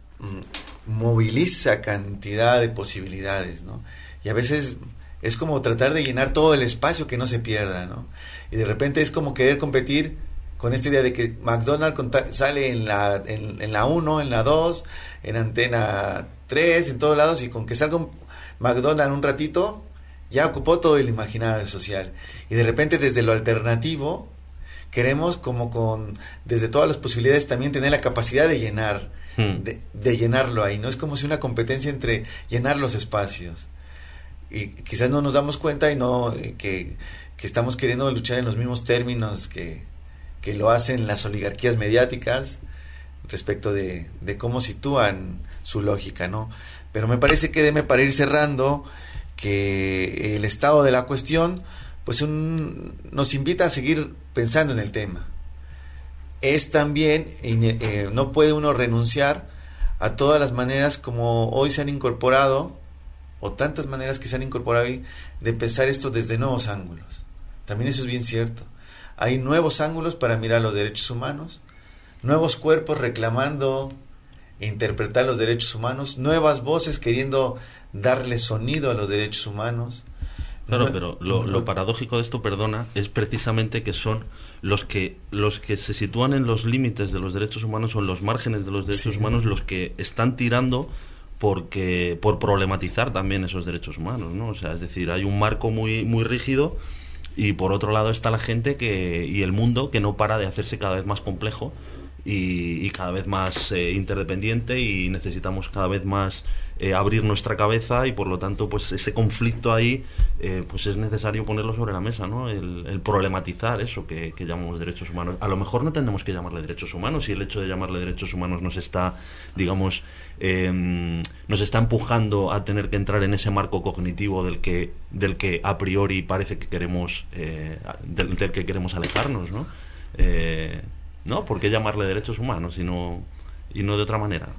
moviliza cantidad de posibilidades, ¿no? Y a veces es como tratar de llenar todo el espacio que no se pierda, ¿no? Y de repente es como querer competir con esta idea de que McDonald's sale en la 1, en la 2, en Antena 3, en todos lados, y con que salga un McDonald's un ratito, ya ocupó todo el imaginario social. Y de repente desde lo alternativo queremos desde todas las posibilidades también tener la capacidad de llenar, de llenarlo ahí, ¿no? Es como si una competencia entre llenar los espacios. Y quizás no nos damos cuenta que estamos queriendo luchar en los mismos términos que lo hacen las oligarquías mediáticas respecto de cómo sitúan su lógica, ¿no? Pero me parece que para ir cerrando, que el estado de la cuestión pues nos invita a seguir pensando en el tema. Es también, no puede uno renunciar a todas las maneras como hoy se han incorporado, o tantas maneras que se han incorporado hoy, de pensar esto desde nuevos ángulos. También eso es bien cierto. Hay nuevos ángulos para mirar los derechos humanos, nuevos cuerpos reclamando e interpretar los derechos humanos, nuevas voces queriendo darle sonido a los derechos humanos. Claro, pero lo paradójico de esto, perdona, es precisamente que son los que se sitúan en los límites de los derechos humanos o en los márgenes de los derechos humanos los que están tirando por problematizar también esos derechos humanos, ¿no? O sea, es decir, hay un marco muy muy rígido y por otro lado está la gente y el mundo que no para de hacerse cada vez más complejo y cada vez más interdependiente, y necesitamos cada vez más abrir nuestra cabeza, y por lo tanto pues ese conflicto ahí pues es necesario ponerlo sobre la mesa, ¿no? El problematizar eso que llamamos derechos humanos. A lo mejor no tendremos que llamarle derechos humanos, y el hecho de llamarle derechos humanos nos está, digamos, nos está empujando a tener que entrar en ese marco cognitivo del que a priori parece que queremos del que queremos alejarnos, ¿no? ¿No? ¿Por qué llamarle derechos humanos y no de otra manera?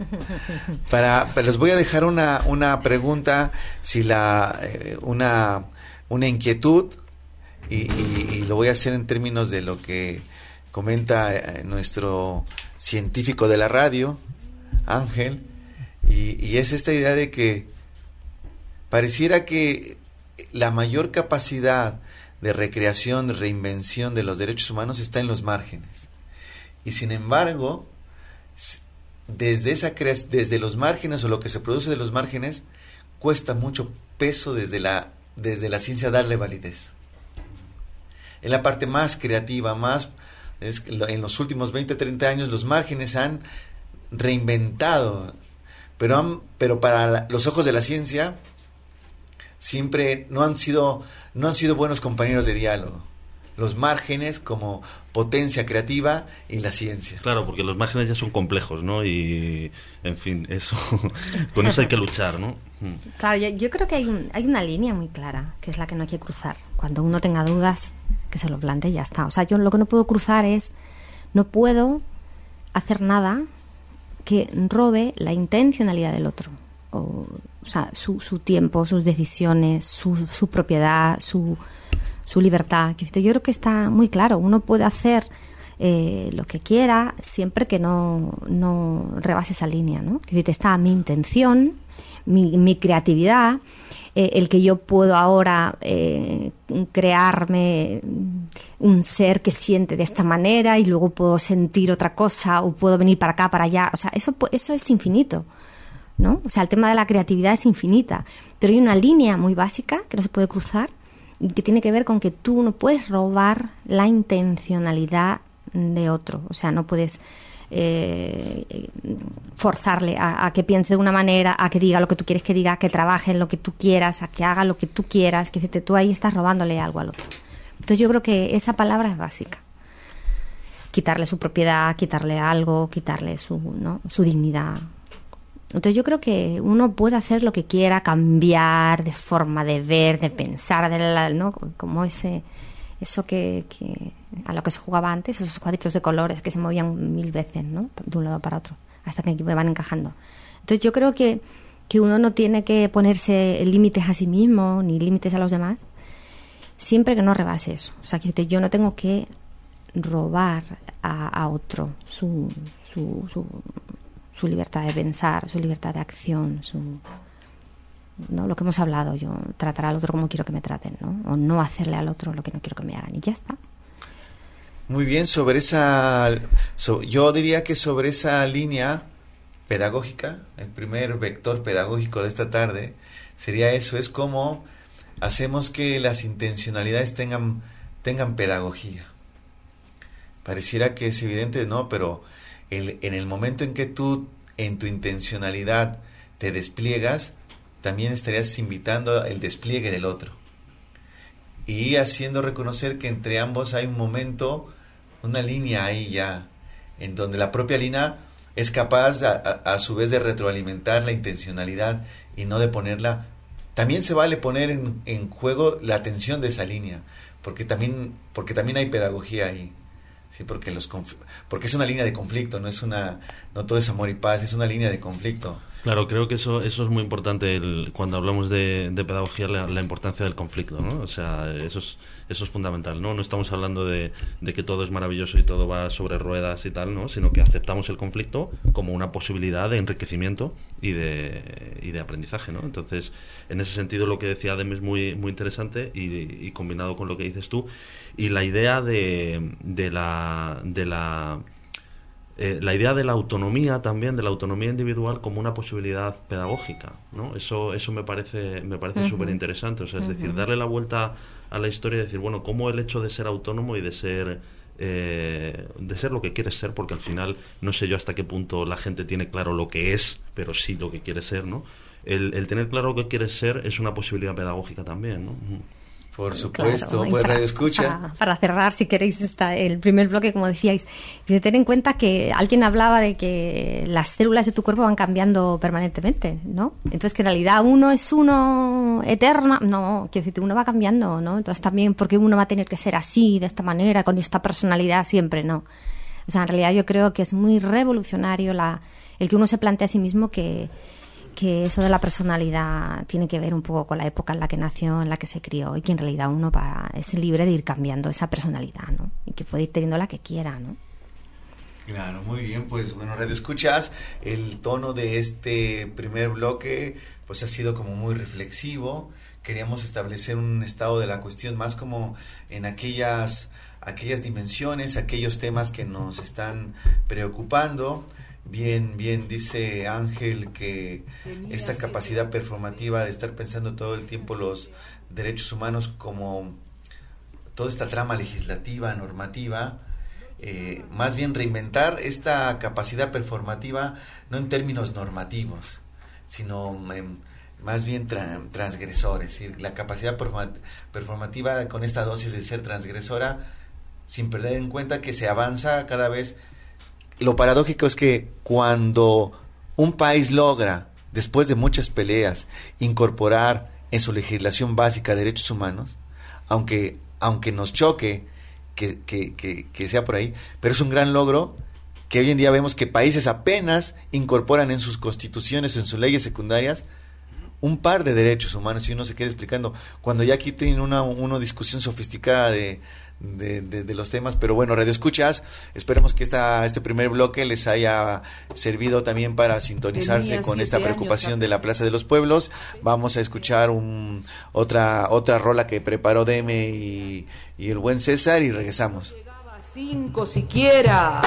Les voy a dejar una pregunta, una inquietud, y lo voy a hacer en términos de lo que comenta nuestro científico de la radio, Ángel, y es esta idea de que pareciera que la mayor capacidad de recreación, de reinvención de los derechos humanos está en los márgenes. Y sin embargo, desde los márgenes o lo que se produce de los márgenes, cuesta mucho peso desde la ciencia darle validez. En la parte más creativa, en los últimos 20, 30 años los márgenes han reinventado, pero para los ojos de la ciencia siempre no han sido buenos compañeros de diálogo. Los márgenes como potencia creativa y la ciencia. Claro, porque los márgenes ya son complejos, ¿no? Y, en fin, eso con eso hay que luchar, ¿no? Claro, yo creo que hay una línea muy clara, que es la que no hay que cruzar. Cuando uno tenga dudas, que se lo plantee y ya está. O sea, yo lo que no puedo cruzar es, no puedo hacer nada que robe la intencionalidad del otro. O sea, su tiempo, sus decisiones, su propiedad, su libertad. Yo creo que está muy claro. Uno puede hacer lo que quiera siempre que no rebase esa línea, ¿no? Está mi intención, mi creatividad, el que yo puedo ahora crearme un ser que siente de esta manera y luego puedo sentir otra cosa o puedo venir para acá, para allá. O sea, eso es infinito, ¿no? O sea, el tema de la creatividad es infinita. Pero hay una línea muy básica que no se puede cruzar, que tiene que ver con que tú no puedes robar la intencionalidad de otro. O sea, no puedes forzarle a que piense de una manera, a que diga lo que tú quieres que diga, a que trabaje en lo que tú quieras, a que haga lo que tú quieras, que tú ahí estás robándole algo al otro. Entonces yo creo que esa palabra es básica. Quitarle su propiedad, quitarle algo, quitarle su dignidad. Entonces yo creo que uno puede hacer lo que quiera, cambiar de forma de ver, de pensar, ¿no? Como eso que a lo que se jugaba antes, esos cuadritos de colores que se movían 1000 veces, ¿no? De un lado para otro, hasta que van encajando. Entonces yo creo que uno no tiene que ponerse límites a sí mismo ni límites a los demás, siempre que no rebase eso. O sea, que yo no tengo que robar a otro su libertad de pensar, su libertad de acción, ¿no? Lo que hemos hablado, yo tratar al otro como quiero que me traten, ¿no? O no hacerle al otro lo que no quiero que me hagan y ya está. Muy bien, yo diría que sobre esa línea pedagógica, el primer vector pedagógico de esta tarde sería eso, es cómo hacemos que las intencionalidades tengan pedagogía. Pareciera que es evidente, ¿no? Pero en el momento en que tú, en tu intencionalidad, te despliegas, también estarías invitando el despliegue del otro. Y haciendo reconocer que entre ambos hay un momento, una línea ahí ya, en donde la propia línea es capaz a su vez de retroalimentar la intencionalidad y no de ponerla. También se vale poner en juego la atención de esa línea, porque también hay pedagogía ahí. Sí, porque es una línea de conflicto, no todo es amor y paz, es una línea de conflicto. Claro, creo que eso es muy importante cuando hablamos de pedagogía, la importancia del conflicto, ¿no? O sea, eso es fundamental, ¿no? No estamos hablando de que todo es maravilloso y todo va sobre ruedas y tal, ¿no? Sino que aceptamos el conflicto como una posibilidad de enriquecimiento y de aprendizaje, ¿no? Entonces, en ese sentido, lo que decía Adem es muy, muy interesante y combinado con lo que dices tú. Y la idea la idea de la autonomía también, de la autonomía individual como una posibilidad pedagógica, ¿no? Eso me parece súper interesante. O sea, es decir, darle la vuelta a la historia y decir, bueno, cómo el hecho de ser autónomo y de ser lo que quieres ser, porque al final no sé yo hasta qué punto la gente tiene claro lo que es, pero sí lo que quiere ser, ¿no? El tener claro lo que quieres ser es una posibilidad pedagógica también, ¿no? Por supuesto, claro, pues Radio Escucha. Para cerrar, si queréis, el primer bloque, como decíais, de tener en cuenta que alguien hablaba de que las células de tu cuerpo van cambiando permanentemente, ¿no? Entonces, que en realidad uno es uno eterna. No, quiero decir, uno va cambiando, ¿no? Entonces, también, porque uno va a tener que ser así, de esta manera, con esta personalidad siempre, ¿no? O sea, en realidad yo creo que es muy revolucionario el que uno se plantee a sí mismo que eso de la personalidad tiene que ver un poco con la época en la que nació, en la que se crió, y que en realidad uno es libre de ir cambiando esa personalidad, ¿no? Y que puede ir teniendo la que quiera, ¿no? Claro, muy bien, pues bueno, Radio Escuchas, el tono de este primer bloque pues ha sido como muy reflexivo. queríamos establecer un estado de la cuestión más como en aquellas dimensiones, aquellos temas que nos están preocupando. Bien dice Ángel que esta capacidad performativa de estar pensando todo el tiempo los derechos humanos como toda esta trama legislativa, normativa, más bien reinventar esta capacidad performativa no en términos normativos, sino más bien transgresores. Es decir, la capacidad performativa con esta dosis de ser transgresora, sin perder en cuenta que se avanza cada vez. Lo paradójico es que cuando un país logra, después de muchas peleas, incorporar en su legislación básica derechos humanos, aunque nos choque que sea por ahí, pero es un gran logro que hoy en día vemos que países apenas incorporan en sus constituciones, en sus leyes secundarias, un par de derechos humanos, y uno se queda explicando, cuando ya aquí tienen una discusión sofisticada de los temas. Pero bueno, Radio Escuchas, esperemos que este primer bloque les haya servido también para sintonizarse con esta preocupación de la Plaza de los Pueblos. Vamos a escuchar otra rola que preparó Deme y el buen César, y regresamos. Llegaba a 5 siquiera.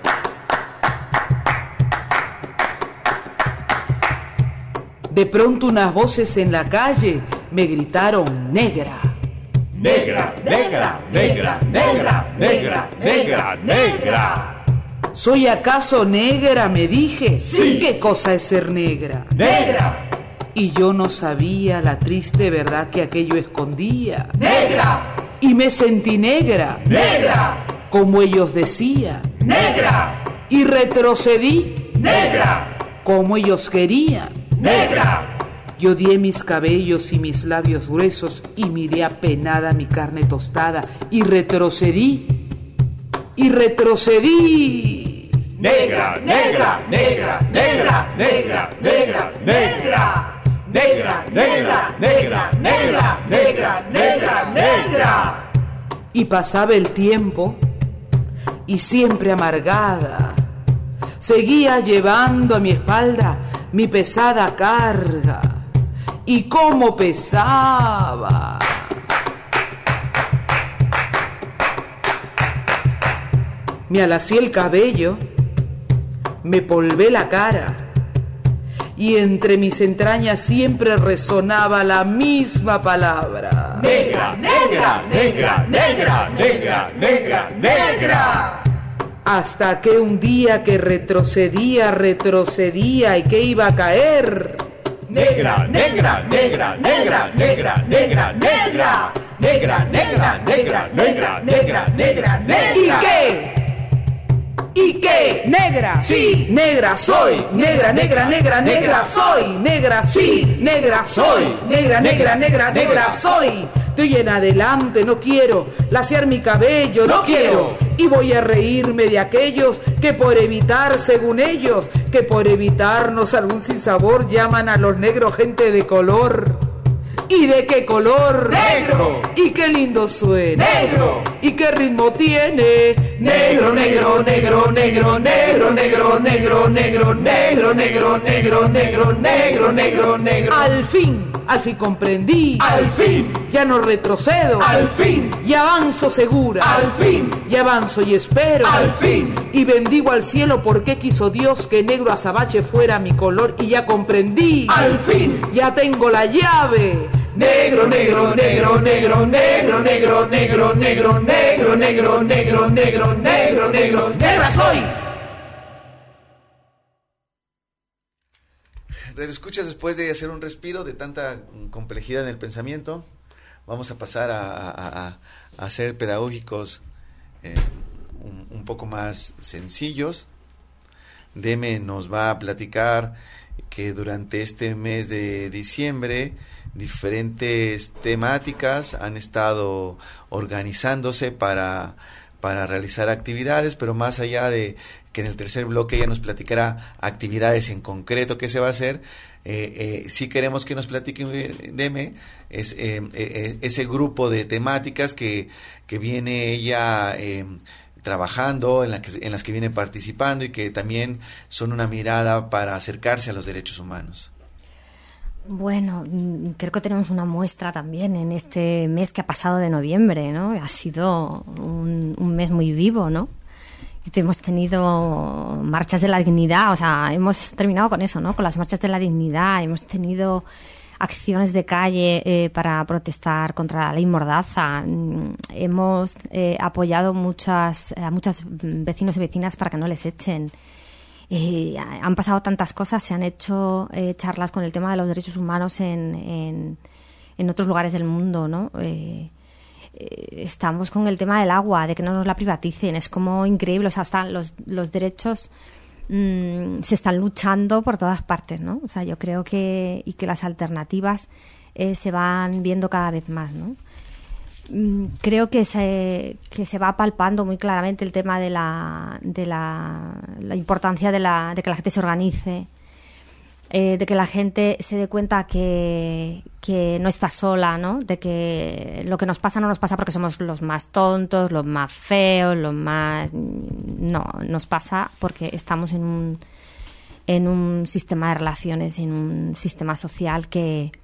De pronto unas voces en la calle me gritaron: negra. Negra, negra, negra, negra, negra, negra, negra. ¿Soy acaso negra?, me dije. Sí. ¿Qué cosa es ser negra? Negra, Y yo no sabía la triste verdad que aquello escondía. negra, Y me sentí negra, negra, como ellos decían. negra, Y retrocedí, negra, como ellos querían. negra. Yo odié mis cabellos y mis labios gruesos y miré apenada mi carne tostada y retrocedí, y retrocedí. Negra, negra, negra, negra, negra, negra, negra. Negra, negra, negra, negra, negra, negra, negra. Y pasaba el tiempo y siempre amargada seguía llevando a mi espalda mi pesada carga. Y cómo pesaba. Me alacié el cabello, me polvé la cara, y entre mis entrañas siempre resonaba la misma palabra: Negra, negra, negra, negra, negra, negra, negra. Hasta que un día que retrocedía y que iba a caer. Negra, negra, negra, negra, negra, negra, negra. Negra, negra, negra, negra, negra, negra, negra. ¿Y qué? ¿Y qué? Negra. Sí, negra soy. Negra, negra, negra, negra soy. Negra, sí, negra soy. Negra, negra, negra, negra soy. De hoy en adelante no quiero laciar mi cabello, no quiero. Y voy a reírme de aquellos que por evitar, según ellos, que por evitarnos algún sinsabor llaman a los negros gente de color. ¿Y de qué color? Negro. ¿Y qué lindo suena? Negro. ¿Y qué ritmo tiene? Negro, negro, negro, negro, negro, negro, negro, negro, negro, negro, negro, negro, negro, negro, negro. Al fin comprendí. Al fin, Ya no retrocedo. al fin, Y avanzo segura. al fin, Y avanzo y espero. al fin. Y bendigo al cielo porque quiso Dios que negro azabache fuera mi color. Y ya comprendí. Al fin. Ya tengo la llave. Negro, negro, negro, negro, negro, negro, negro, negro, negro, negro, negro, negro, negro, negro, negra soy. Radio Escuchas, después de hacer un respiro de tanta complejidad en el pensamiento, vamos a pasar a ser pedagógicos un poco más sencillos. Deme nos va a platicar que durante este mes de diciembre diferentes temáticas han estado organizándose para realizar actividades, pero más allá de que en el tercer bloque ella nos platicará actividades en concreto que se va a hacer, sí queremos que nos platique Deme ese grupo de temáticas que viene ella trabajando, en las que viene participando y que también son una mirada para acercarse a los derechos humanos. Bueno, creo que tenemos una muestra también en este mes que ha pasado de noviembre, ¿no? Ha sido un mes muy vivo, ¿no? Hemos tenido marchas de la dignidad, o sea, hemos terminado con eso, ¿no? Con las marchas de la dignidad, hemos tenido acciones de calle para protestar contra la ley Mordaza. Hemos apoyado a muchos vecinos y vecinas para que no les echen. Han pasado tantas cosas, se han hecho charlas con el tema de los derechos humanos en otros lugares del mundo, ¿no? Estamos con el tema del agua, de que no nos la privaticen, es como increíble, o sea, están los derechos se están luchando por todas partes, ¿no? O sea, yo creo que las alternativas se van viendo cada vez más, ¿no? Creo que se va palpando muy claramente el tema de la importancia de que la gente se organice, de que la gente se dé cuenta que no está sola, ¿no? De que lo que nos pasa no nos pasa porque somos los más tontos, los más feos, los más... No, nos pasa porque estamos en un sistema de relaciones, en un sistema social que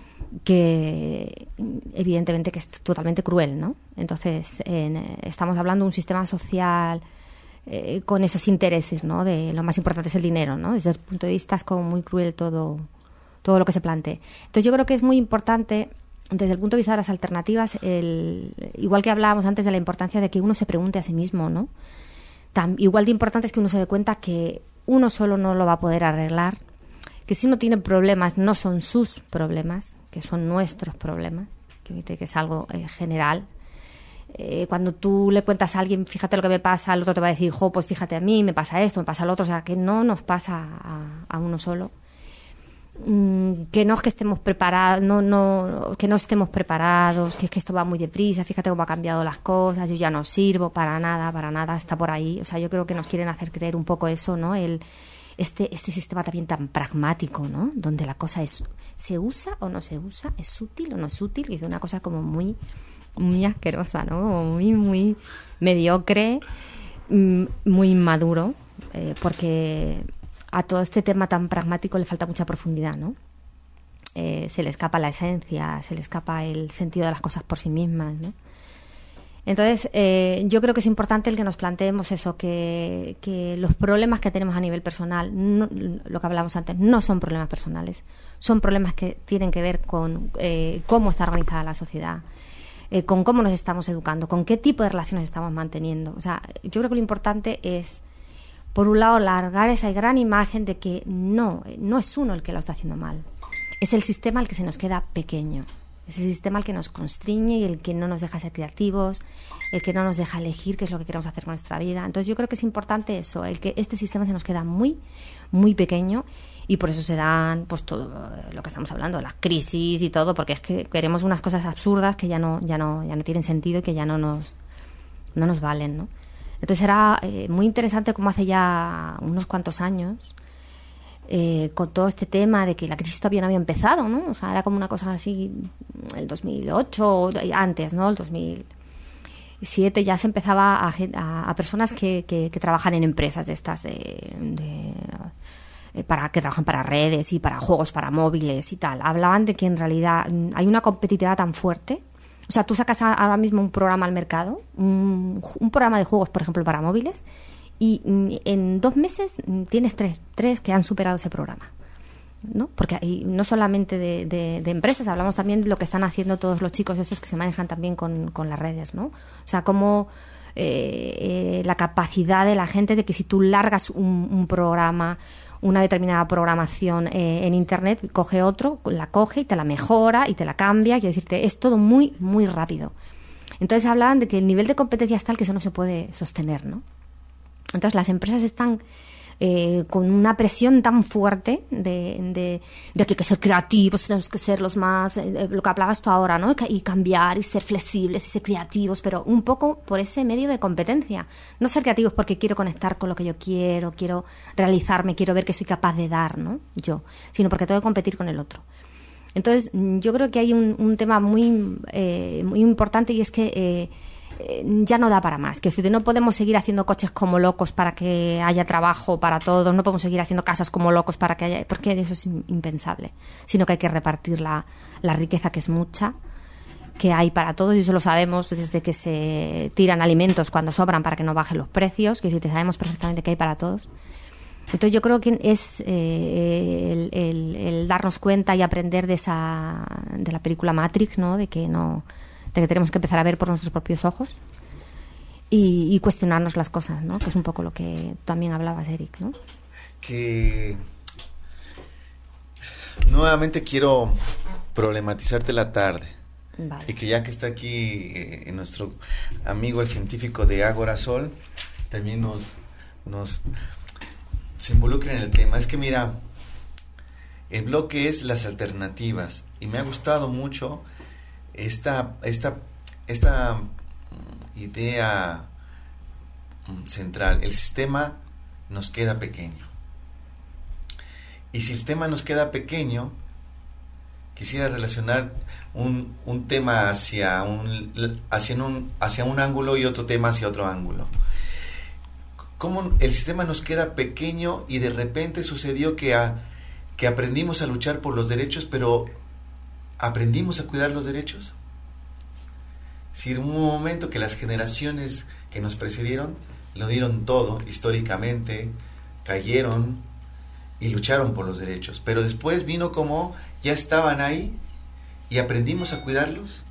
evidentemente que es totalmente cruel, ¿no? Entonces, estamos hablando de un sistema social con esos intereses, ¿no? De lo más importante es el dinero, ¿no? Desde el punto de vista es como muy cruel todo lo que se plantee. Entonces yo creo que es muy importante, desde el punto de vista de las alternativas, igual que hablábamos antes de la importancia de que uno se pregunte a sí mismo, ¿no? Igual de importante es que uno se dé cuenta que uno solo no lo va a poder arreglar, que si uno tiene problemas no son sus problemas, que son nuestros problemas, que es algo general. Cuando tú le cuentas a alguien, fíjate lo que me pasa, el otro te va a decir, pues fíjate a mí, me pasa esto, me pasa lo otro, o sea, que no nos pasa a uno solo. Que no es que estemos preparados, que no estemos preparados, que es que esto va muy deprisa, fíjate cómo ha cambiado las cosas, yo ya no sirvo para nada, está por ahí. O sea, yo creo que nos quieren hacer creer un poco eso, ¿no? Este sistema también tan pragmático, ¿no? Donde la cosa es, ¿se usa o no se usa? ¿Es útil o no es útil? Y es una cosa como muy asquerosa, ¿no? Como muy mediocre, muy inmaduro, porque a todo este tema tan pragmático le falta mucha profundidad, ¿no? Se le escapa la esencia, se le escapa el sentido de las cosas por sí mismas, ¿no? Entonces, yo creo que es importante el que nos planteemos eso, que los problemas que tenemos a nivel personal, lo que hablábamos antes, no son problemas personales, son problemas que tienen que ver con cómo está organizada la sociedad, con cómo nos estamos educando, con qué tipo de relaciones estamos manteniendo. O sea, yo creo que lo importante es, por un lado, largar esa gran imagen de que no es uno el que lo está haciendo mal, es el sistema el que se nos queda pequeño. Es el sistema el que nos constriñe y el que no nos deja ser creativos, el que no nos deja elegir qué es lo que queremos hacer con nuestra vida. Entonces yo creo que es importante eso, el que este sistema se nos queda muy, muy pequeño, y por eso se dan pues todo lo que estamos hablando, las crisis y todo, porque es que queremos unas cosas absurdas que ya no tienen sentido y que ya no nos valen, ¿no? Entonces era muy interesante cómo hace ya unos cuantos años, con todo este tema de que la crisis todavía no había empezado, ¿no? O sea, era como una cosa así, el 2008, antes, ¿no? El 2007 ya se empezaba a personas que trabajan en empresas de estas que trabajan para redes y para juegos para móviles y tal. Hablaban de que en realidad hay una competitividad tan fuerte. O sea, tú sacas ahora mismo un programa al mercado, un programa de juegos, por ejemplo, para móviles, y en 2 meses tienes tres que han superado ese programa, ¿no? Porque no solamente de empresas, hablamos también de lo que están haciendo todos los chicos estos que se manejan también con las redes, ¿no? O sea, como la capacidad de la gente de que si tú largas un programa, una determinada programación en Internet, coge otro, la coge y te la mejora y te la cambia. Quiero decirte, es todo muy, muy rápido. Entonces hablaban de que el nivel de competencia es tal que eso no se puede sostener, ¿no? Entonces las empresas están con una presión tan fuerte de que hay que ser creativos, tenemos que ser los más, lo que hablabas tú ahora, ¿no? Y cambiar y ser flexibles y ser creativos, pero un poco por ese medio de competencia. No ser creativos porque quiero conectar con lo que yo quiero realizarme, quiero ver que soy capaz de dar, ¿no? Yo, sino porque tengo que competir con el otro. Entonces yo creo que hay un tema muy importante, y es que ya no da para más. Que no podemos seguir haciendo coches como locos para que haya trabajo para todos, no podemos seguir haciendo casas como locos para que haya, porque eso es impensable, sino que hay que repartir la riqueza, que es mucha, que hay para todos, y eso lo sabemos desde que se tiran alimentos cuando sobran para que no bajen los precios, que sabemos perfectamente que hay para todos. Entonces yo creo que es el darnos cuenta y aprender de la película Matrix, ¿no? De que tenemos que empezar a ver por nuestros propios ojos y cuestionarnos las cosas, ¿no? Que es un poco lo que también hablabas, Eric, ¿no? Que nuevamente quiero problematizarte la tarde. Vale. Y que ya que está aquí nuestro amigo el científico de Ágora Sol, también se involucra en el tema. Es que mira, el bloque es las alternativas, y me ha gustado mucho esta idea central. El sistema nos queda pequeño, y si el sistema nos queda pequeño, quisiera relacionar un tema hacia un ángulo y otro tema hacia otro ángulo. Cómo el sistema nos queda pequeño, y de repente sucedió que aprendimos a luchar por los derechos, pero ¿aprendimos a cuidar los derechos? Si en un momento que las generaciones que nos precedieron lo dieron todo históricamente, cayeron y lucharon por los derechos, pero después vino como ya estaban ahí y aprendimos a cuidarlos.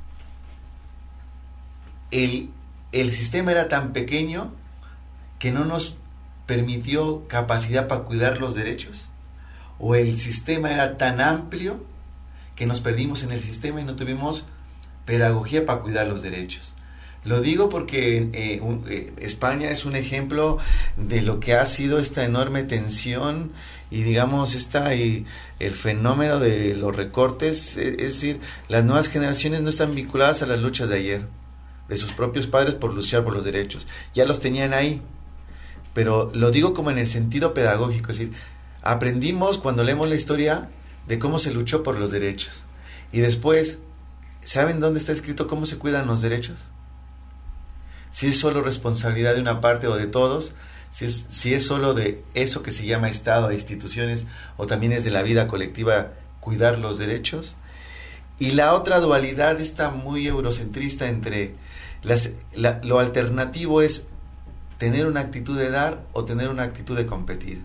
El sistema era tan pequeño que no nos permitió capacidad para cuidar los derechos, o el sistema era tan amplio que nos perdimos en el sistema y no tuvimos pedagogía para cuidar los derechos. Lo digo porque España es un ejemplo de lo que ha sido esta enorme tensión y digamos el fenómeno de los recortes. Es decir, las nuevas generaciones no están vinculadas a las luchas de ayer, de sus propios padres por luchar por los derechos. Ya los tenían ahí, pero lo digo como en el sentido pedagógico. Es decir, aprendimos cuando leemos la historia de cómo se luchó por los derechos, y después, ¿saben dónde está escrito cómo se cuidan los derechos? Si es solo responsabilidad de una parte o de todos, si es solo de eso que se llama Estado e instituciones, o también es de la vida colectiva cuidar los derechos. Y la otra dualidad está muy eurocentrista entre lo alternativo es tener una actitud de dar o tener una actitud de competir.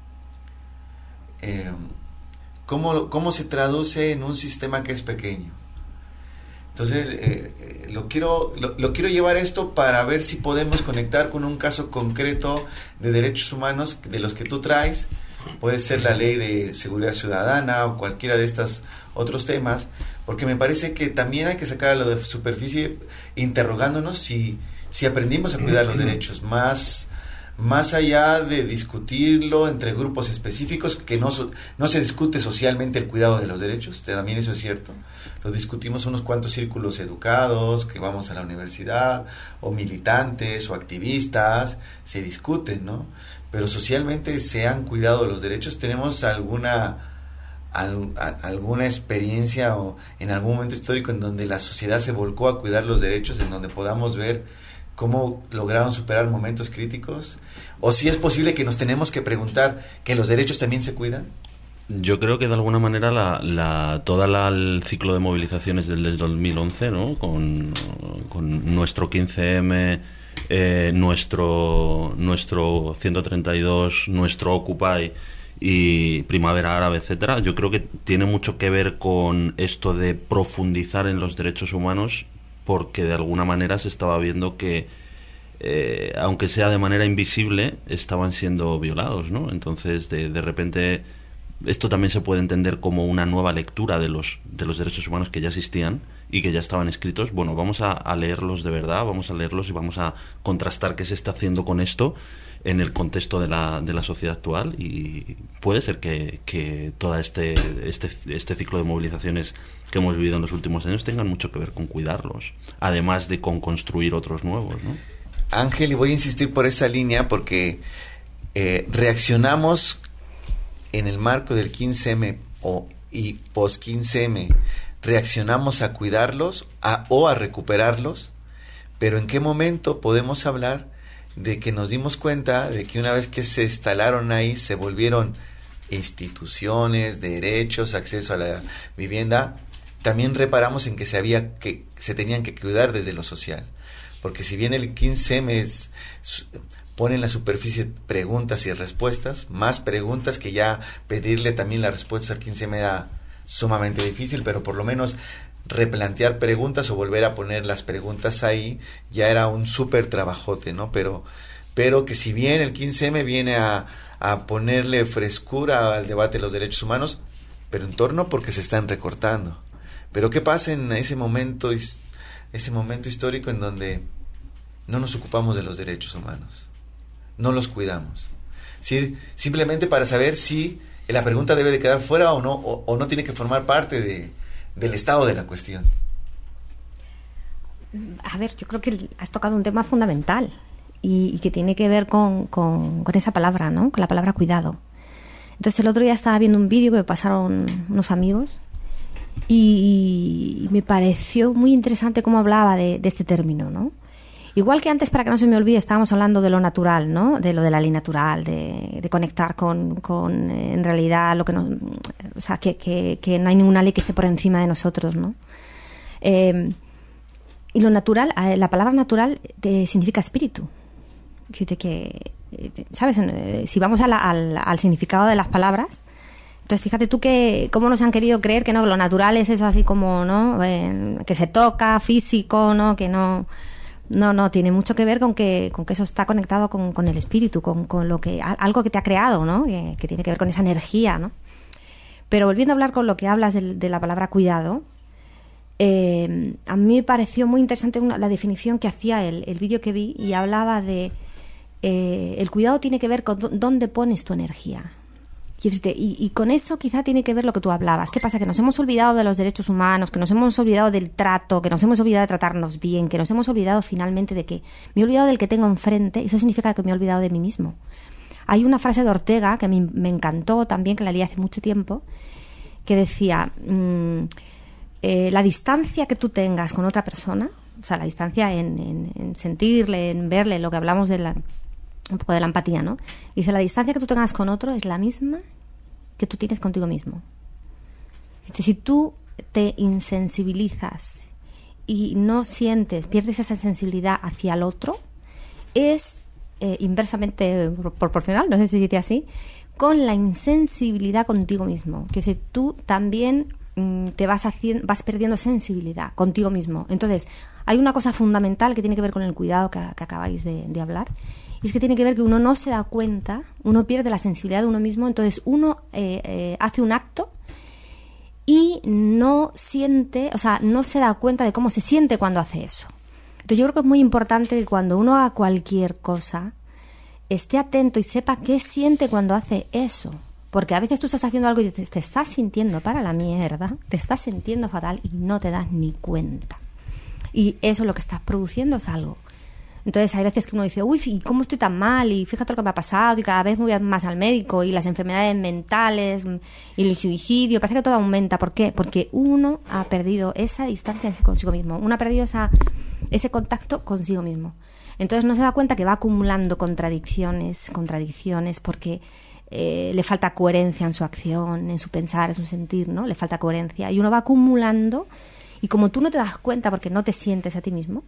¿Cómo se traduce en un sistema que es pequeño? Entonces, lo quiero llevar esto para ver si podemos conectar con un caso concreto de derechos humanos de los que tú traes. Puede ser la ley de seguridad ciudadana o cualquiera de estos otros temas, porque me parece que también hay que sacar a lo de superficie interrogándonos si aprendimos a cuidar los derechos, más allá de discutirlo entre grupos específicos, que no se discute socialmente el cuidado de los derechos, también eso es cierto. Lo discutimos unos cuantos círculos educados, que vamos a la universidad, o militantes, o activistas, se discuten, ¿no? Pero socialmente se han cuidado los derechos. ¿Tenemos alguna experiencia o en algún momento histórico en donde la sociedad se volcó a cuidar los derechos, en donde podamos ver cómo lograron superar momentos críticos? ¿O si es posible que nos tenemos que preguntar que los derechos también se cuidan? Yo creo que de alguna manera el ciclo de movilizaciones del 2011, ¿no? Con nuestro 15M, nuestro 132, nuestro Occupy y Primavera Árabe, etcétera, yo creo que tiene mucho que ver con esto de profundizar en los derechos humanos, porque de alguna manera se estaba viendo que, aunque sea de manera invisible, estaban siendo violados, ¿no? Entonces, de repente, esto también se puede entender como una nueva lectura de los derechos humanos que ya existían y que ya estaban escritos. Bueno, vamos a leerlos de verdad, vamos a leerlos y vamos a contrastar qué se está haciendo con esto en el contexto de la sociedad actual, y puede ser que todo este ciclo de movilizaciones que hemos vivido en los últimos años tengan mucho que ver con cuidarlos, además de con construir otros nuevos, ¿no? Ángel, y voy a insistir por esa línea porque reaccionamos en el marco del 15M y post 15M, reaccionamos a cuidarlos o a recuperarlos, pero ¿en qué momento podemos hablar de que nos dimos cuenta de que una vez que se instalaron ahí, se volvieron instituciones, derechos, acceso a la vivienda? También reparamos en que se tenían que cuidar desde lo social, porque si bien el 15M pone en la superficie preguntas y respuestas, más preguntas, que ya pedirle también las respuestas al 15M era sumamente difícil, pero por lo menos replantear preguntas o volver a poner las preguntas ahí ya era un súper trabajote, ¿no? Pero que si bien el 15M viene a ponerle frescura al debate de los derechos humanos, pero en torno porque se están recortando. Pero ¿qué pasa en ese momento histórico en donde no nos ocupamos de los derechos humanos? No los cuidamos. ¿Sí? Simplemente para saber si la pregunta debe de quedar fuera o no tiene que formar parte del estado de la cuestión. A ver, yo creo que has tocado un tema fundamental y que tiene que ver con esa palabra, ¿no? Con la palabra cuidado. Entonces el otro día estaba viendo un vídeo que me pasaron unos amigos y me pareció muy interesante cómo hablaba de este término, ¿no? Igual que antes, para que no se me olvide, estábamos hablando de lo natural, ¿no? De lo de la ley natural, de conectar con en realidad lo que nos... O sea, que no hay ninguna ley que esté por encima de nosotros, ¿no? Y lo natural, la palabra natural significa espíritu. ¿Sabes? Si vamos al significado de las palabras, entonces fíjate tú cómo nos han querido creer que no, lo natural es eso así como, ¿no? Que se toca, físico, ¿no? Que no... No, tiene mucho que ver con que eso está conectado con el espíritu, con lo que algo que te ha creado, ¿no? Que tiene que ver con esa energía, ¿no? Pero volviendo a hablar con lo que hablas de la palabra cuidado, a mí me pareció muy interesante la definición que hacía el vídeo que vi, y hablaba de el cuidado tiene que ver con dónde pones tu energía. Y con eso quizá tiene que ver lo que tú hablabas. ¿Qué pasa? Que nos hemos olvidado de los derechos humanos, que nos hemos olvidado del trato, que nos hemos olvidado de tratarnos bien, que nos hemos olvidado finalmente de que me he olvidado del que tengo enfrente, y eso significa que me he olvidado de mí mismo. Hay una frase de Ortega que me encantó también, que la leí hace mucho tiempo, que decía, la distancia que tú tengas con otra persona, o sea, la distancia en sentirle, en verle, lo que hablamos de un poco de la empatía, ¿no? Dice, la distancia que tú tengas con otro es la misma que tú tienes contigo mismo. Dice, si tú te insensibilizas y no sientes, pierdes esa sensibilidad hacia el otro, es inversamente proporcional, no sé si se dice así, con la insensibilidad contigo mismo. Que si tú también te vas perdiendo sensibilidad contigo mismo. Entonces, hay una cosa fundamental que tiene que ver con el cuidado que acabáis de hablar. Y es que tiene que ver que uno no se da cuenta, uno pierde la sensibilidad de uno mismo, entonces uno hace un acto y no siente, o sea, no se da cuenta de cómo se siente cuando hace eso. Entonces yo creo que es muy importante que cuando uno haga cualquier cosa, esté atento y sepa qué siente cuando hace eso. Porque a veces tú estás haciendo algo y te estás sintiendo para la mierda, te estás sintiendo fatal y no te das ni cuenta. Y eso lo que estás produciendo es algo. Entonces hay veces que uno dice, uy, ¿y cómo estoy tan mal? Y fíjate lo que me ha pasado, y cada vez voy más al médico, y las enfermedades mentales, y el suicidio, parece que todo aumenta. ¿Por qué? Porque uno ha perdido esa distancia consigo mismo, uno ha perdido ese contacto consigo mismo. Entonces no se da cuenta que va acumulando contradicciones, porque le falta coherencia en su acción, en su pensar, en su sentir, ¿no? Le falta coherencia, y uno va acumulando, y como tú no te das cuenta porque no te sientes a ti mismo,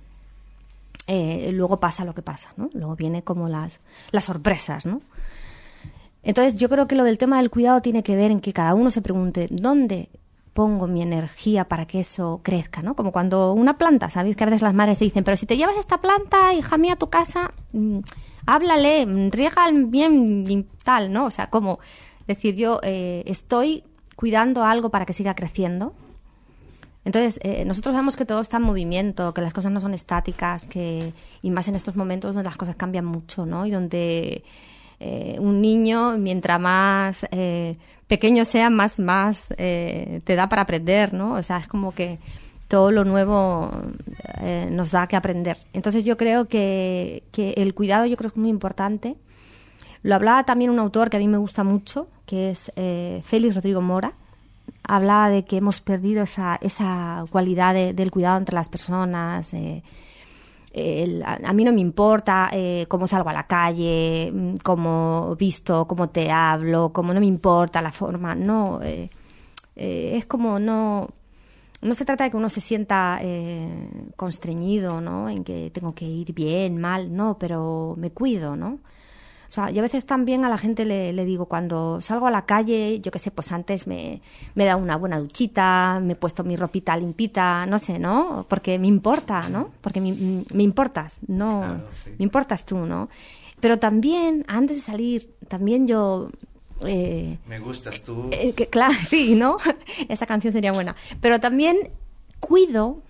luego pasa lo que pasa, ¿no? Luego viene como las sorpresas, ¿no? Entonces yo creo que lo del tema del cuidado tiene que ver en que cada uno se pregunte ¿dónde pongo mi energía para que eso crezca, ¿no? Como cuando una planta, ¿sabéis? Que a veces las madres te dicen, pero si te llevas esta planta, hija mía, a tu casa, háblale, riega bien y tal, ¿no? O sea, como decir, yo estoy cuidando algo para que siga creciendo. Entonces, nosotros sabemos que todo está en movimiento, que las cosas no son estáticas, y más en estos momentos donde las cosas cambian mucho, ¿no? Y donde un niño, mientras más pequeño sea, más te da para aprender, ¿no? O sea, es como que todo lo nuevo nos da que aprender. Entonces, yo creo que el cuidado yo creo que es muy importante. Lo hablaba también un autor que a mí me gusta mucho, que es Félix Rodrigo Mora. Hablaba de que hemos perdido esa cualidad del cuidado entre las personas. a mí no me importa cómo salgo a la calle, cómo visto, cómo te hablo, cómo no me importa la forma, no, es como no se trata de que uno se sienta constreñido, ¿no? En que tengo que ir bien, mal, no, pero me cuido, ¿no? O sea, yo a veces también a la gente le digo, cuando salgo a la calle, yo qué sé, pues antes me he dado una buena duchita, me he puesto mi ropita limpita, no sé, ¿no? Porque me importa, ¿no? Porque me importas, ¿no? Claro, sí. Me importas tú, ¿no? Pero también, antes de salir, también yo... me gustas tú. Claro, sí, ¿no? Esa canción sería buena. Pero también cuido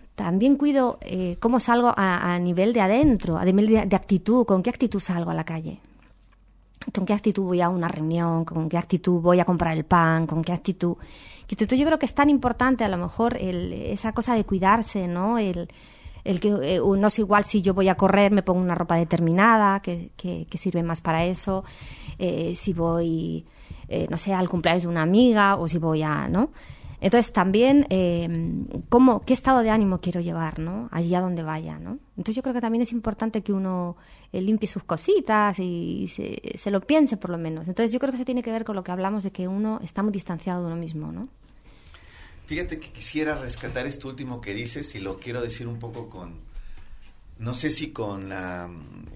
cómo salgo a nivel de adentro, a nivel de actitud, con qué actitud salgo a la calle. ¿Con qué actitud voy a una reunión? ¿Con qué actitud voy a comprar el pan? ¿Con qué actitud? Entonces yo creo que es tan importante a lo mejor esa cosa de cuidarse, ¿no? El que no es igual si yo voy a correr, me pongo una ropa determinada que sirve más para eso, si voy, no sé, al cumpleaños de una amiga o si voy a, ¿no? Entonces también qué estado de ánimo quiero llevar, ¿no? Allí a donde vaya, ¿no? Entonces yo creo que también es importante que uno limpie sus cositas y se lo piense por lo menos. Entonces yo creo que eso tiene que ver con lo que hablamos de que uno está muy distanciado de uno mismo, ¿no? Fíjate que quisiera rescatar esto último que dices y lo quiero decir un poco no sé si con la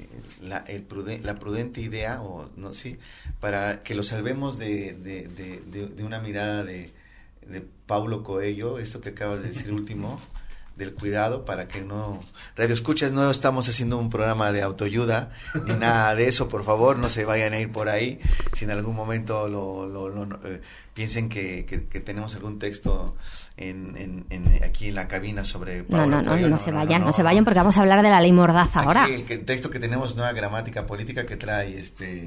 prudente idea o no sé, para que lo salvemos de una mirada de Paulo Coelho, esto que acabas de decir último, del cuidado, para que no... Radio Escuchas, no estamos haciendo un programa de autoayuda, ni nada de eso, por favor, no se vayan a ir por ahí, si en algún momento piensen que tenemos algún texto aquí en la cabina sobre Paulo Coelho. No se vayan porque vamos a hablar de la ley Mordaza ahora. Aquí el texto que tenemos, Nueva Gramática Política, que trae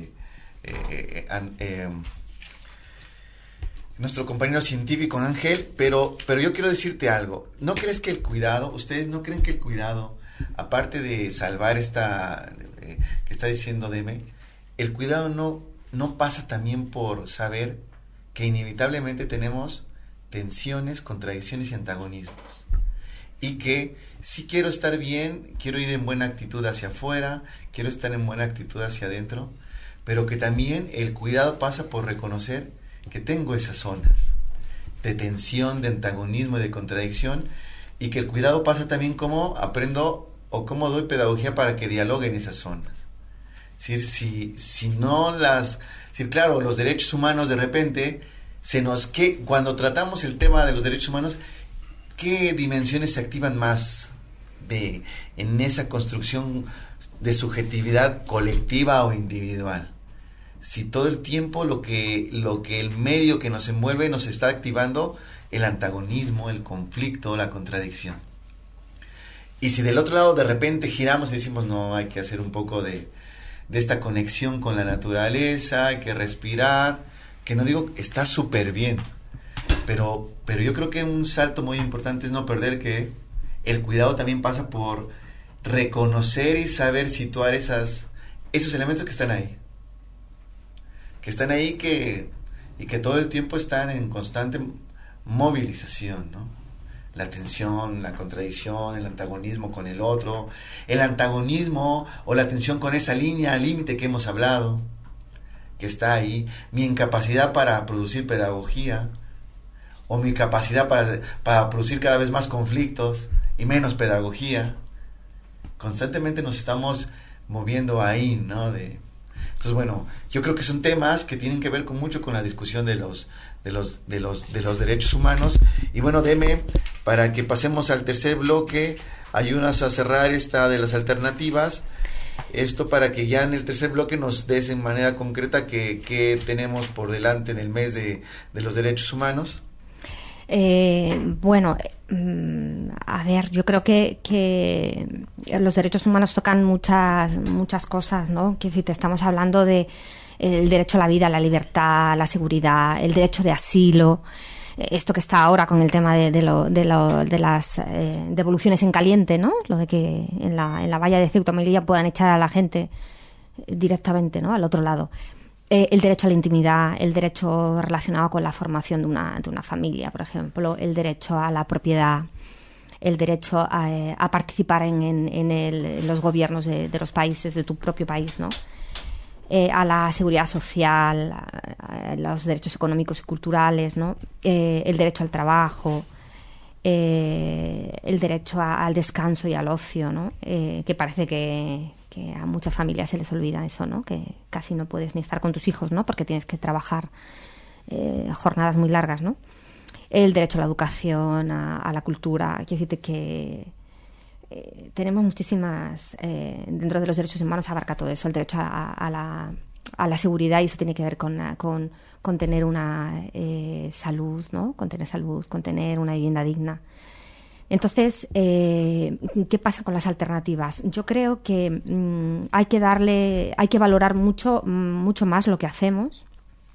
nuestro compañero científico Ángel, pero yo quiero decirte algo. ¿No crees que ustedes no creen que el cuidado, aparte de salvar que está diciendo Deme, el cuidado no pasa también por saber que inevitablemente tenemos tensiones, contradicciones y antagonismos? Y que si quiero estar bien, quiero ir en buena actitud hacia afuera, quiero estar en buena actitud hacia adentro, pero que también el cuidado pasa por reconocer que tengo esas zonas de tensión, de antagonismo y de contradicción, y que el cuidado pasa también cómo aprendo o cómo doy pedagogía para que dialoguen esas zonas. Es decir, claro, los derechos humanos de repente cuando tratamos el tema de los derechos humanos, ¿qué dimensiones se activan más en esa construcción de subjetividad colectiva o individual? Si todo el tiempo lo que el medio que nos envuelve nos está activando el antagonismo, el conflicto, la contradicción. Y si del otro lado de repente giramos y decimos, no, hay que hacer un poco de esta conexión con la naturaleza, hay que respirar, que no digo, está súper bien, pero yo creo que un salto muy importante es no perder que el cuidado también pasa por reconocer y saber situar esos elementos que están ahí. Y que todo el tiempo están en constante movilización, ¿no? La tensión, la contradicción, el antagonismo con el otro, el antagonismo o la tensión con esa línea límite que hemos hablado, que está ahí, mi incapacidad para producir pedagogía, o mi capacidad para producir cada vez más conflictos y menos pedagogía. Constantemente nos estamos moviendo ahí, ¿no? Entonces, bueno, yo creo que son temas que tienen que ver mucho con la discusión de los derechos humanos. Y bueno, Deme, para que pasemos al tercer bloque, ayúdanos a cerrar esta de las alternativas. Esto para que ya en el tercer bloque nos des en manera concreta qué tenemos por delante en el mes de los derechos humanos. Bueno, a ver, yo creo que los derechos humanos tocan muchas cosas, ¿no? Que si te estamos hablando de el derecho a la vida, a la libertad, a la seguridad, el derecho de asilo, esto que está ahora con el tema de las devoluciones en caliente, ¿no? Lo de que en la valla de Ceuta y Melilla puedan echar a la gente directamente, ¿no? Al otro lado. El derecho a la intimidad, el derecho relacionado con la formación de una familia, por ejemplo, el derecho a la propiedad, el derecho a participar en los gobiernos de los países, de tu propio país, ¿no? A la seguridad social, a los derechos económicos y culturales, ¿no? El derecho al trabajo, el derecho al descanso y al ocio, ¿no? Que parece que a muchas familias se les olvida eso, ¿no? Que casi no puedes ni estar con tus hijos, ¿no? Porque tienes que trabajar jornadas muy largas, ¿no? El derecho a la educación, a la cultura. Quiero decirte que tenemos muchísimas, dentro de los derechos humanos abarca todo eso, el derecho a la seguridad, y eso tiene que ver con tener una salud, ¿no? Con tener salud, con tener una vivienda digna. Entonces, ¿qué pasa con las alternativas? Yo creo que hay que valorar mucho más lo que hacemos.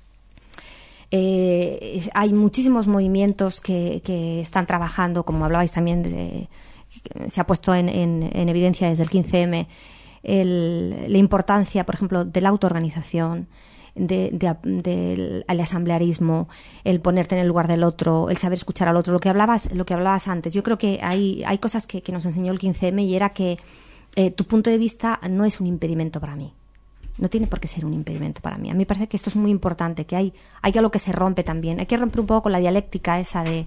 Hay muchísimos movimientos que están trabajando, como hablabais también se ha puesto en evidencia desde el 15M, la importancia, por ejemplo, de la autoorganización, del asamblearismo, el ponerte en el lugar del otro, el saber escuchar al otro, lo que hablabas antes. Yo creo que hay cosas que nos enseñó el 15M, y era que tu punto de vista no es un impedimento para mí. No tiene por qué ser un impedimento para mí. A mí me parece que esto es muy importante, que hay algo que se rompe también. Hay que romper un poco con la dialéctica esa de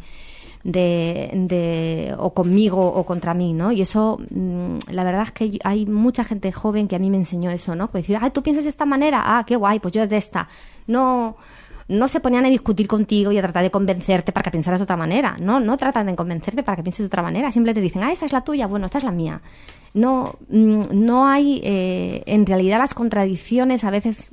o conmigo o contra mí, ¿no? Y eso, la verdad es que hay mucha gente joven que a mí me enseñó eso, ¿no? Pues decir, tú piensas de esta manera, qué guay, pues yo de esta. No se ponían a discutir contigo y a tratar de convencerte para que pensaras de otra manera. No tratan de convencerte para que pienses de otra manera. Simplemente te dicen, esa es la tuya, bueno, esta es la mía. No hay, en realidad las contradicciones a veces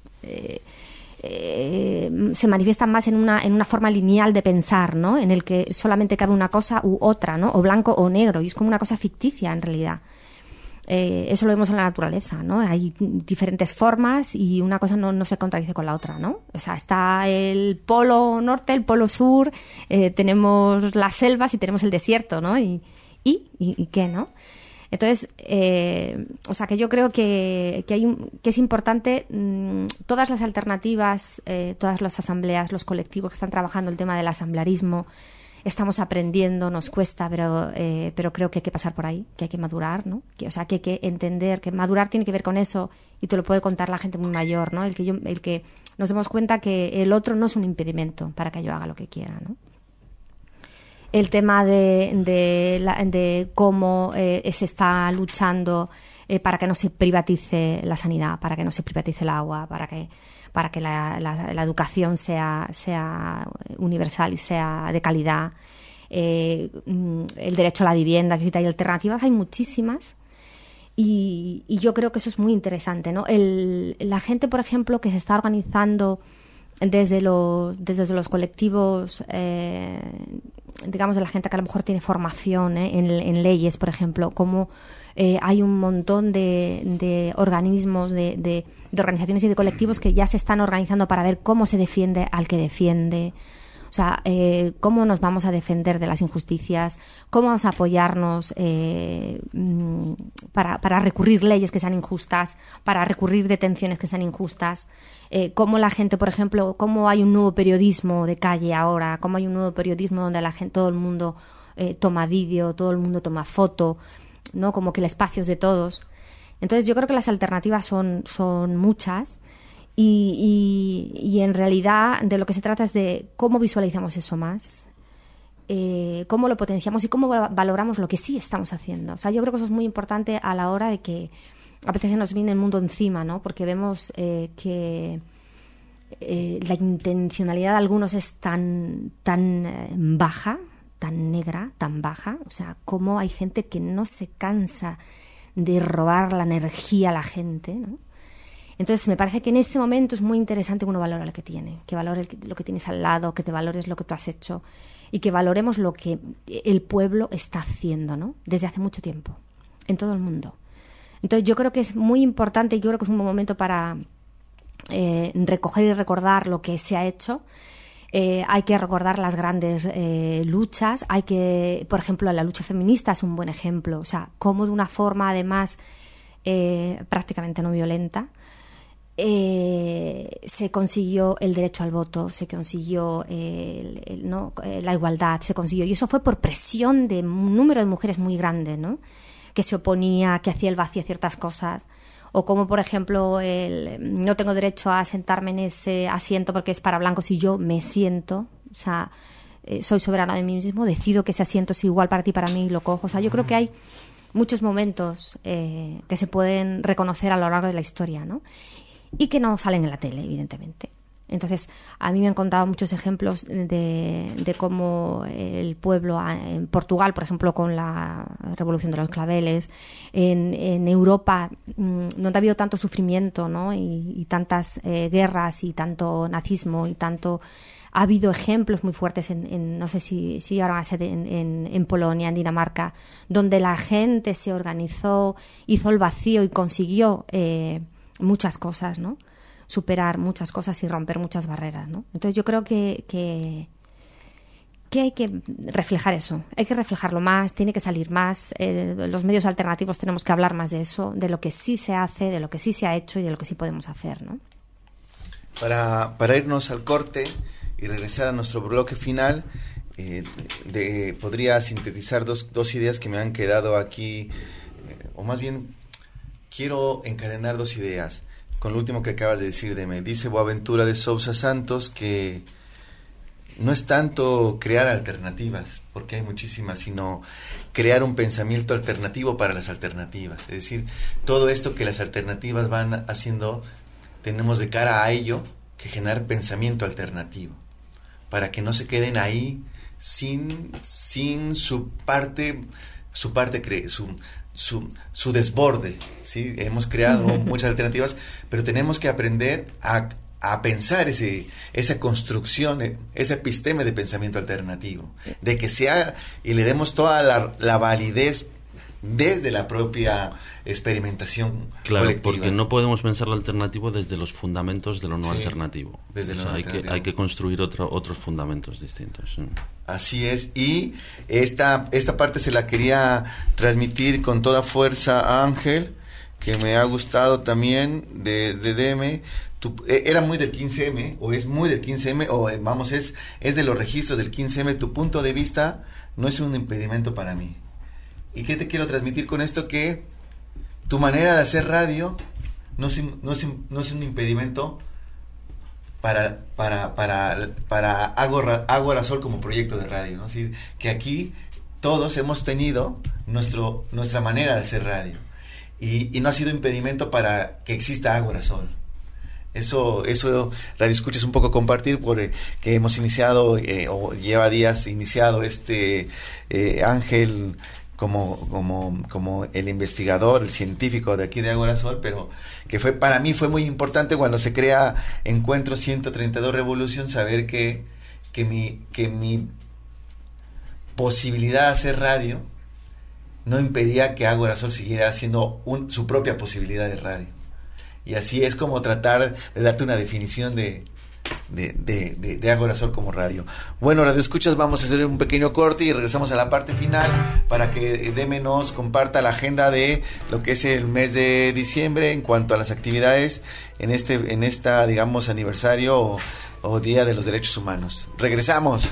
se manifiestan más en una forma lineal de pensar, ¿no? En el que solamente cabe una cosa u otra, ¿no? O blanco o negro, y es como una cosa ficticia en realidad. Eso lo vemos en la naturaleza, ¿no? Hay diferentes formas y una cosa no se contradice con la otra, ¿no? O sea, está el polo norte, el polo sur, tenemos las selvas y tenemos el desierto, ¿no? ¿Y qué, no? Entonces, o sea, que yo creo que es importante todas las alternativas, todas las asambleas, los colectivos que están trabajando el tema del asamblearismo. Estamos aprendiendo, nos cuesta, pero creo que hay que pasar por ahí, que hay que madurar, ¿no? Que hay que entender que madurar tiene que ver con eso, y te lo puede contar la gente muy mayor, ¿no? El que nos demos cuenta que el otro no es un impedimento para que yo haga lo que quiera, ¿no? El tema de cómo se está luchando para que no se privatice la sanidad, para que no se privatice el agua, para que la educación sea universal y sea de calidad, el derecho a la vivienda, que hay alternativas, hay muchísimas, y yo creo que eso es muy interesante, ¿no? La gente, por ejemplo, que se está organizando desde los colectivos, digamos, de la gente que a lo mejor tiene formación en leyes, por ejemplo, como hay un montón de organismos, de organizaciones y de colectivos que ya se están organizando para ver cómo se defiende al que defiende. O sea, cómo nos vamos a defender de las injusticias, cómo vamos a apoyarnos para recurrir leyes que sean injustas, para recurrir detenciones que sean injustas, cómo la gente, por ejemplo, cómo hay un nuevo periodismo de calle ahora, cómo hay un nuevo periodismo donde la gente, todo el mundo toma vídeo, todo el mundo toma foto, ¿no? Como que el espacio es de todos. Entonces yo creo que las alternativas son muchas. Y en realidad de lo que se trata es de cómo visualizamos eso más, cómo lo potenciamos y cómo valoramos lo que sí estamos haciendo. O sea, yo creo que eso es muy importante a la hora de que a veces se nos viene el mundo encima, ¿no? Porque vemos que la intencionalidad de algunos es tan baja, tan negra, tan baja. O sea, cómo hay gente que no se cansa de robar la energía a la gente, ¿no? Entonces, me parece que en ese momento es muy interesante que uno valore lo que tiene, que valore lo que tienes al lado, que te valores lo que tú has hecho y que valoremos lo que el pueblo está haciendo, ¿no? Desde hace mucho tiempo, en todo el mundo. Entonces, yo creo que es muy importante y yo creo que es un buen momento para recoger y recordar lo que se ha hecho. Hay que recordar las grandes luchas. Hay que, por ejemplo, la lucha feminista es un buen ejemplo. O sea, cómo de una forma, además, prácticamente no violenta, se consiguió el derecho al voto, se consiguió la igualdad, se consiguió. Y eso fue por presión de un número de mujeres muy grande, ¿no? Que se oponía, que hacía el vacío ciertas cosas. O como, por ejemplo, no tengo derecho a sentarme en ese asiento porque es para blancos y yo me siento. O sea, soy soberana de mí mismo, decido que ese asiento es igual para ti y para mí y lo cojo. O sea, yo creo que hay muchos momentos que se pueden reconocer a lo largo de la historia, ¿no? Y que no salen en la tele, evidentemente. Entonces, a mí me han contado muchos ejemplos de cómo el pueblo, en Portugal, por ejemplo, con la Revolución de los Claveles, en Europa, donde ha habido tanto sufrimiento, ¿no? y tantas guerras y tanto nazismo y tanto... Ha habido ejemplos muy fuertes no sé si ahora va a ser en Polonia, en Dinamarca, donde la gente se organizó, hizo el vacío y consiguió muchas cosas, ¿no? Superar muchas cosas y romper muchas barreras, ¿no? Entonces yo creo que hay que reflejar eso, hay que reflejarlo más, tiene que salir más. Los medios alternativos tenemos que hablar más de eso, de lo que sí se hace, de lo que sí se ha hecho y de lo que sí podemos hacer, ¿no? Para irnos al corte y regresar a nuestro bloque final, podría sintetizar dos ideas que me han quedado aquí, o más bien quiero encadenar dos ideas con lo último que acabas de decir, Deme. Dice Boaventura de Sousa Santos que no es tanto crear alternativas, porque hay muchísimas, sino crear un pensamiento alternativo para las alternativas. Es decir, todo esto que las alternativas van haciendo, tenemos de cara a ello que generar pensamiento alternativo, para que no se queden ahí sin su desborde, ¿sí? Hemos creado muchas alternativas, pero tenemos que aprender a pensar esa construcción, ese episteme de pensamiento alternativo, de que sea y le demos toda la validez desde la propia experimentación colectiva. Porque no podemos pensar lo alternativo desde los fundamentos de lo no alternativo. Desde lo no alternativo. Hay que construir otros fundamentos distintos. Sí. Así es, y esta parte se la quería transmitir con toda fuerza a Ángel, que me ha gustado también de Deme. Era muy del 15M, o es muy del 15M, o es de los registros del 15M. Tu punto de vista no es un impedimento para mí. ¿Y qué te quiero transmitir con esto? Que tu manera de hacer radio no es un impedimento para Ágora Sol como proyecto de radio, ¿no? Es decir, que aquí todos hemos tenido nuestra manera de hacer radio y no ha sido impedimento para que exista Ágora Sol. Eso Radio Escucha es un poco compartir, porque hemos iniciado o lleva días iniciado Ángel como el investigador, el científico de aquí de Ágora Sol, pero que para mí fue muy importante cuando se crea Encuentro 132 Revolución, saber que mi posibilidad de hacer radio no impedía que Ágora Sol siguiera haciendo su propia posibilidad de radio. Y así es como tratar de darte una definición de Ágora Sol como radio. Bueno, Radio Escuchas, vamos a hacer un pequeño corte y regresamos a la parte final para que Deme nos comparta la agenda de lo que es el mes de diciembre en cuanto a las actividades en esta digamos aniversario o Día de los Derechos Humanos. Regresamos.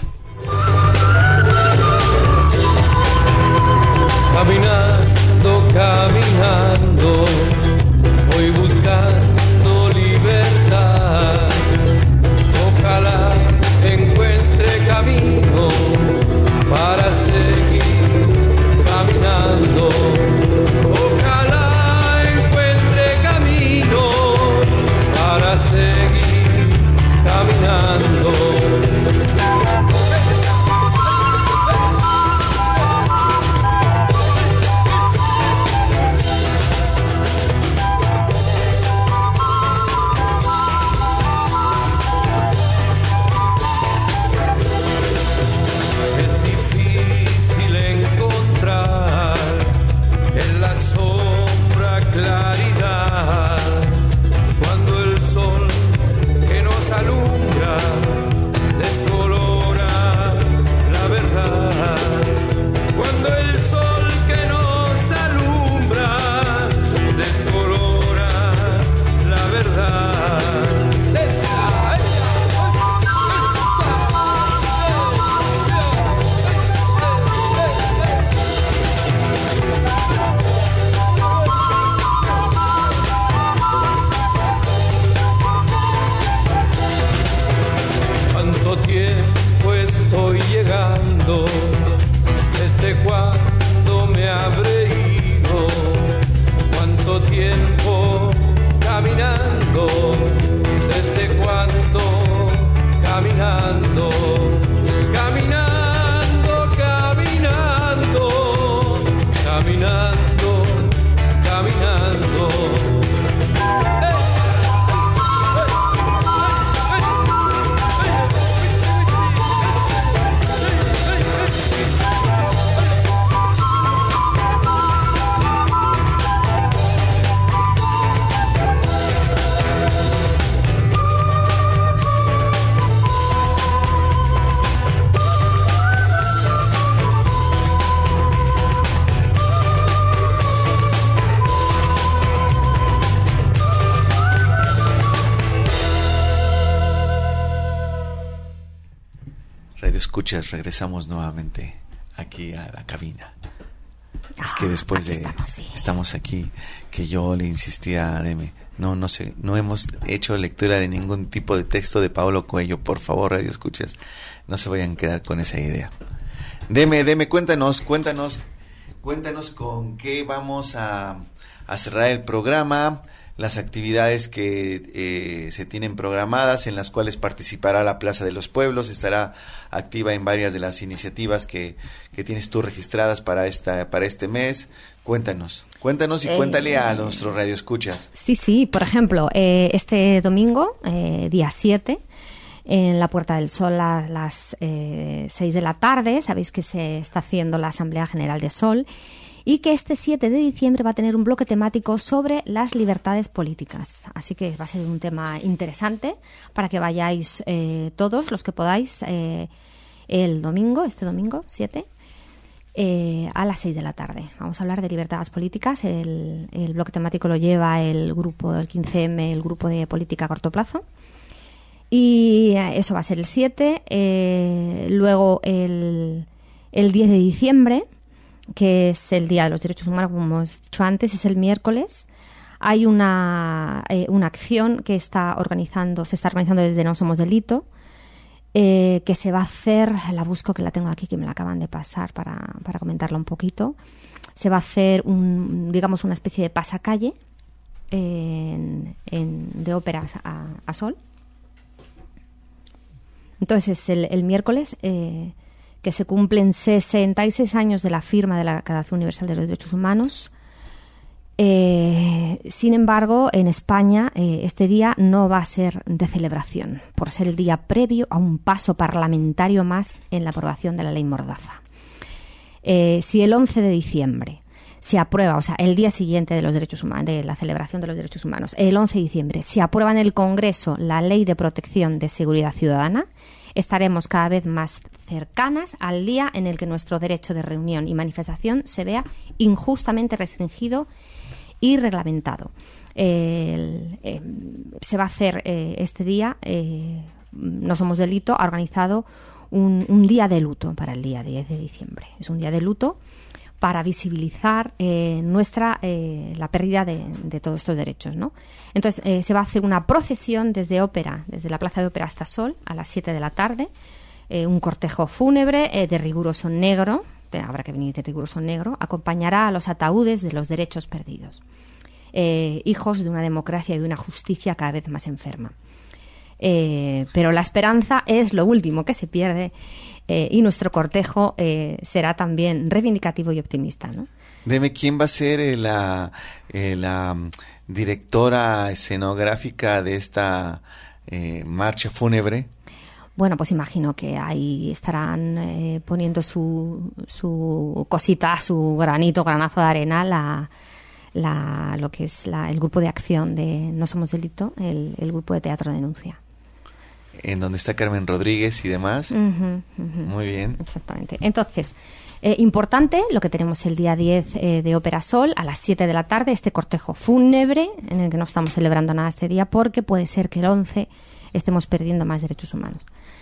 Caminando, voy buscando libertad. Ojalá encuentre camino para seguir caminando. Ojalá encuentre camino para seguir caminando. caminando, desde cuando caminando, caminando, caminando, caminando, caminando. Escuchas, regresamos nuevamente aquí a la cabina. Es que después de estamos aquí, que yo le insistía a Deme, no sé, no hemos hecho lectura de ningún tipo de texto de Paulo Coelho. Por favor, Radio Escuchas, no se vayan a quedar con esa idea. Deme, cuéntanos con qué vamos a cerrar el programa, las actividades que se tienen programadas, en las cuales participará la Plaza de los Pueblos, estará activa en varias de las iniciativas que tienes tú registradas para este mes. Cuéntanos y cuéntale a nuestros radioescuchas. Sí, por ejemplo, este domingo, día 7, en la Puerta del Sol a las 6 de la tarde, sabéis que se está haciendo la Asamblea General de Sol, y que este 7 de diciembre va a tener un bloque temático sobre las libertades políticas. Así que va a ser un tema interesante para que vayáis todos los que podáis este domingo 7, a las 6 de la tarde. Vamos a hablar de libertades políticas. El bloque temático lo lleva el grupo del 15M, el grupo de política a corto plazo. Y eso va a ser el 7. Luego el 10 de diciembre, que es el Día de los Derechos Humanos, como hemos dicho antes, es el miércoles. Hay una acción que se está organizando desde No Somos Delito, que se va a hacer, la busco, que la tengo aquí, que me la acaban de pasar para comentarla un poquito. Se va a hacer una especie de pasacalle de óperas a Sol. Entonces es el miércoles, que se cumplen 66 años de la firma de la Declaración Universal de los Derechos Humanos. Sin embargo, en España este día no va a ser de celebración, por ser el día previo a un paso parlamentario más en la aprobación de la Ley Mordaza. Si el 11 de diciembre se aprueba, o sea, el día siguiente de los derechos humanos, de la celebración de los derechos humanos, el 11 de diciembre se aprueba en el Congreso la Ley de Protección de Seguridad Ciudadana, estaremos cada vez más cercanas al día en el que nuestro derecho de reunión y manifestación se vea injustamente restringido y reglamentado. Se va a hacer este día, No Somos Delito ha organizado un día de luto para el día 10 de diciembre. Es un día de luto para visibilizar la pérdida de todos estos derechos, ¿no? Entonces, se va a hacer una procesión desde la Plaza de Ópera hasta Sol, a las 7 de la tarde, un cortejo fúnebre de riguroso negro, habrá que venir de riguroso negro, acompañará a los ataúdes de los derechos perdidos, hijos de una democracia y de una justicia cada vez más enferma. Pero la esperanza es lo último que se pierde, y nuestro cortejo será también reivindicativo y optimista, ¿no? Dime, ¿quién va a ser la directora escenográfica de esta marcha fúnebre? Bueno, pues imagino que ahí estarán poniendo su cosita, su granazo de arena, lo que es el grupo de acción de No Somos Delito, el grupo de Teatro Denuncia. En donde está Carmen Rodríguez y demás. Muy bien. Exactamente. Entonces, importante lo que tenemos el día 10 de Ópera Sol, a las 7 de la tarde, este cortejo fúnebre, en el que no estamos celebrando nada este día, porque puede ser que el 11 estemos perdiendo más derechos humanos.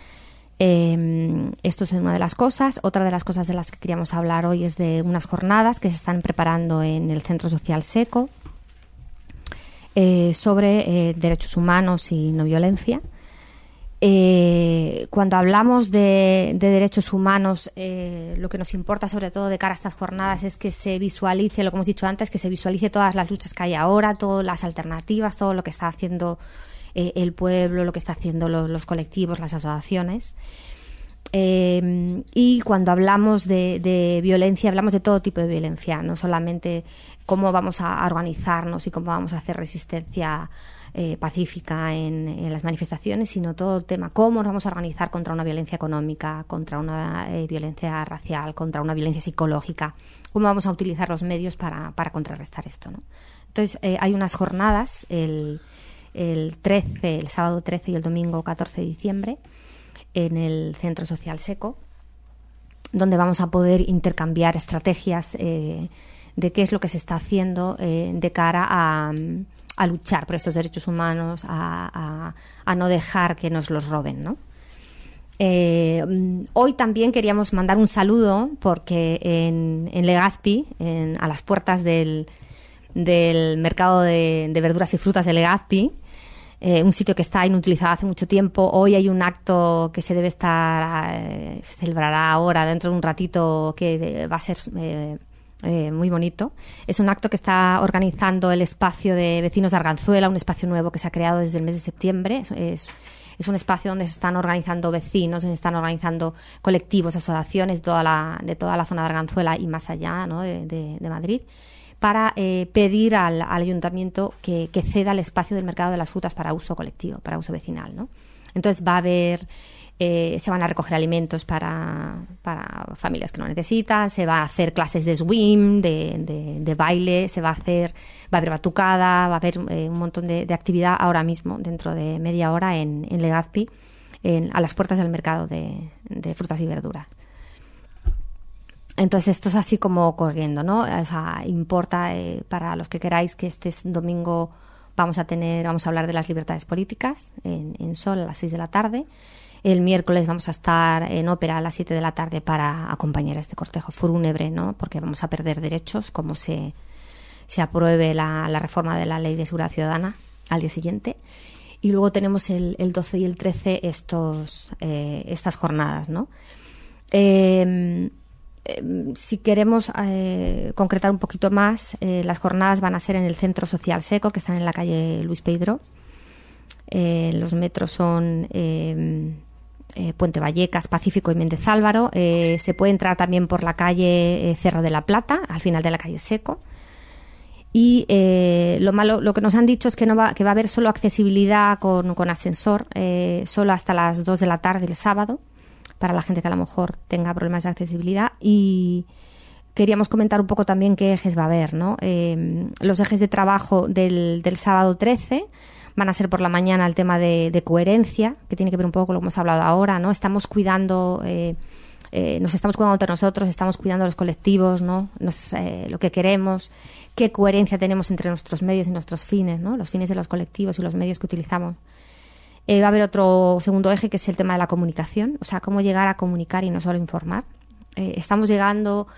Esto es una de las cosas. Otra de las cosas de las que queríamos hablar hoy es de unas jornadas que se están preparando en el Centro Social Seco sobre derechos humanos y no violencia. Cuando hablamos de derechos humanos, lo que nos importa sobre todo de cara a estas jornadas es que se visualice, lo que hemos dicho antes, que se visualice todas las luchas que hay ahora, todas las alternativas, todo lo que está haciendo el pueblo, lo que está haciendo los colectivos, las asociaciones. Y cuando hablamos de violencia, hablamos de todo tipo de violencia, no solamente cómo vamos a organizarnos y cómo vamos a hacer resistencia pacífica en las manifestaciones, sino todo el tema, cómo nos vamos a organizar contra una violencia económica, contra una violencia racial, contra una violencia psicológica, cómo vamos a utilizar los medios para contrarrestar esto, ¿no? Entonces, hay unas jornadas el sábado 13 y el domingo 14 de diciembre en el Centro Social Seco, donde vamos a poder intercambiar estrategias de qué es lo que se está haciendo de cara a luchar por estos derechos humanos, a no dejar que nos los roben, ¿no? Hoy también queríamos mandar un saludo porque en Legazpi, a las puertas del mercado de verduras y frutas de Legazpi, un sitio que está inutilizado hace mucho tiempo, hoy hay un acto que se celebrará ahora, dentro de un ratito, que va a ser muy bonito. Es un acto que está organizando el espacio de vecinos de Arganzuela, un espacio nuevo que se ha creado desde el mes de septiembre. Es un espacio donde se están organizando vecinos, donde se están organizando colectivos, asociaciones de toda la zona de Arganzuela y más allá, ¿no? de Madrid, para pedir al ayuntamiento que ceda el espacio del mercado de las frutas para uso colectivo, para uso vecinal, ¿no? Entonces va a haber se van a recoger alimentos para familias que lo necesitan, se va a hacer clases de swim, de baile, va a haber batucada, va a haber un montón de actividad ahora mismo, dentro de media hora en Legazpi, a las puertas del mercado de frutas y verduras. Entonces esto es así como corriendo, ¿no? O sea, importa para los que queráis que este domingo vamos a hablar de las libertades políticas en Sol a las 6 de la tarde. El miércoles vamos a estar en Ópera a las 7 de la tarde para acompañar a este cortejo fúnebre, ¿no? Porque vamos a perder derechos como se apruebe la reforma de la Ley de Seguridad Ciudadana al día siguiente. Y luego tenemos el 12 y el 13 estas jornadas, ¿no? Si queremos concretar un poquito más, las jornadas van a ser en el Centro Social Seco, que están en la calle Luis Peidró. Los metros son Puente Vallecas, Pacífico y Méndez Álvaro. Se puede entrar también por la calle Cerro de la Plata, al final de la calle Seco. Y lo que nos han dicho es que va a haber solo accesibilidad con ascensor, solo hasta las 2 de la tarde el sábado, para la gente que a lo mejor tenga problemas de accesibilidad. Y queríamos comentar un poco también qué ejes va a haber, ¿no? Los ejes de trabajo del sábado 13 van a ser por la mañana el tema de coherencia, que tiene que ver un poco con lo que hemos hablado ahora, ¿no? Estamos cuidando, nos estamos cuidando entre nosotros, estamos cuidando a los colectivos, ¿no? Lo que queremos, qué coherencia tenemos entre nuestros medios y nuestros fines, ¿no? Los fines de los colectivos y los medios que utilizamos. Va a haber otro segundo eje, que es el tema de la comunicación, o sea, cómo llegar a comunicar y no solo informar. Estamos llegando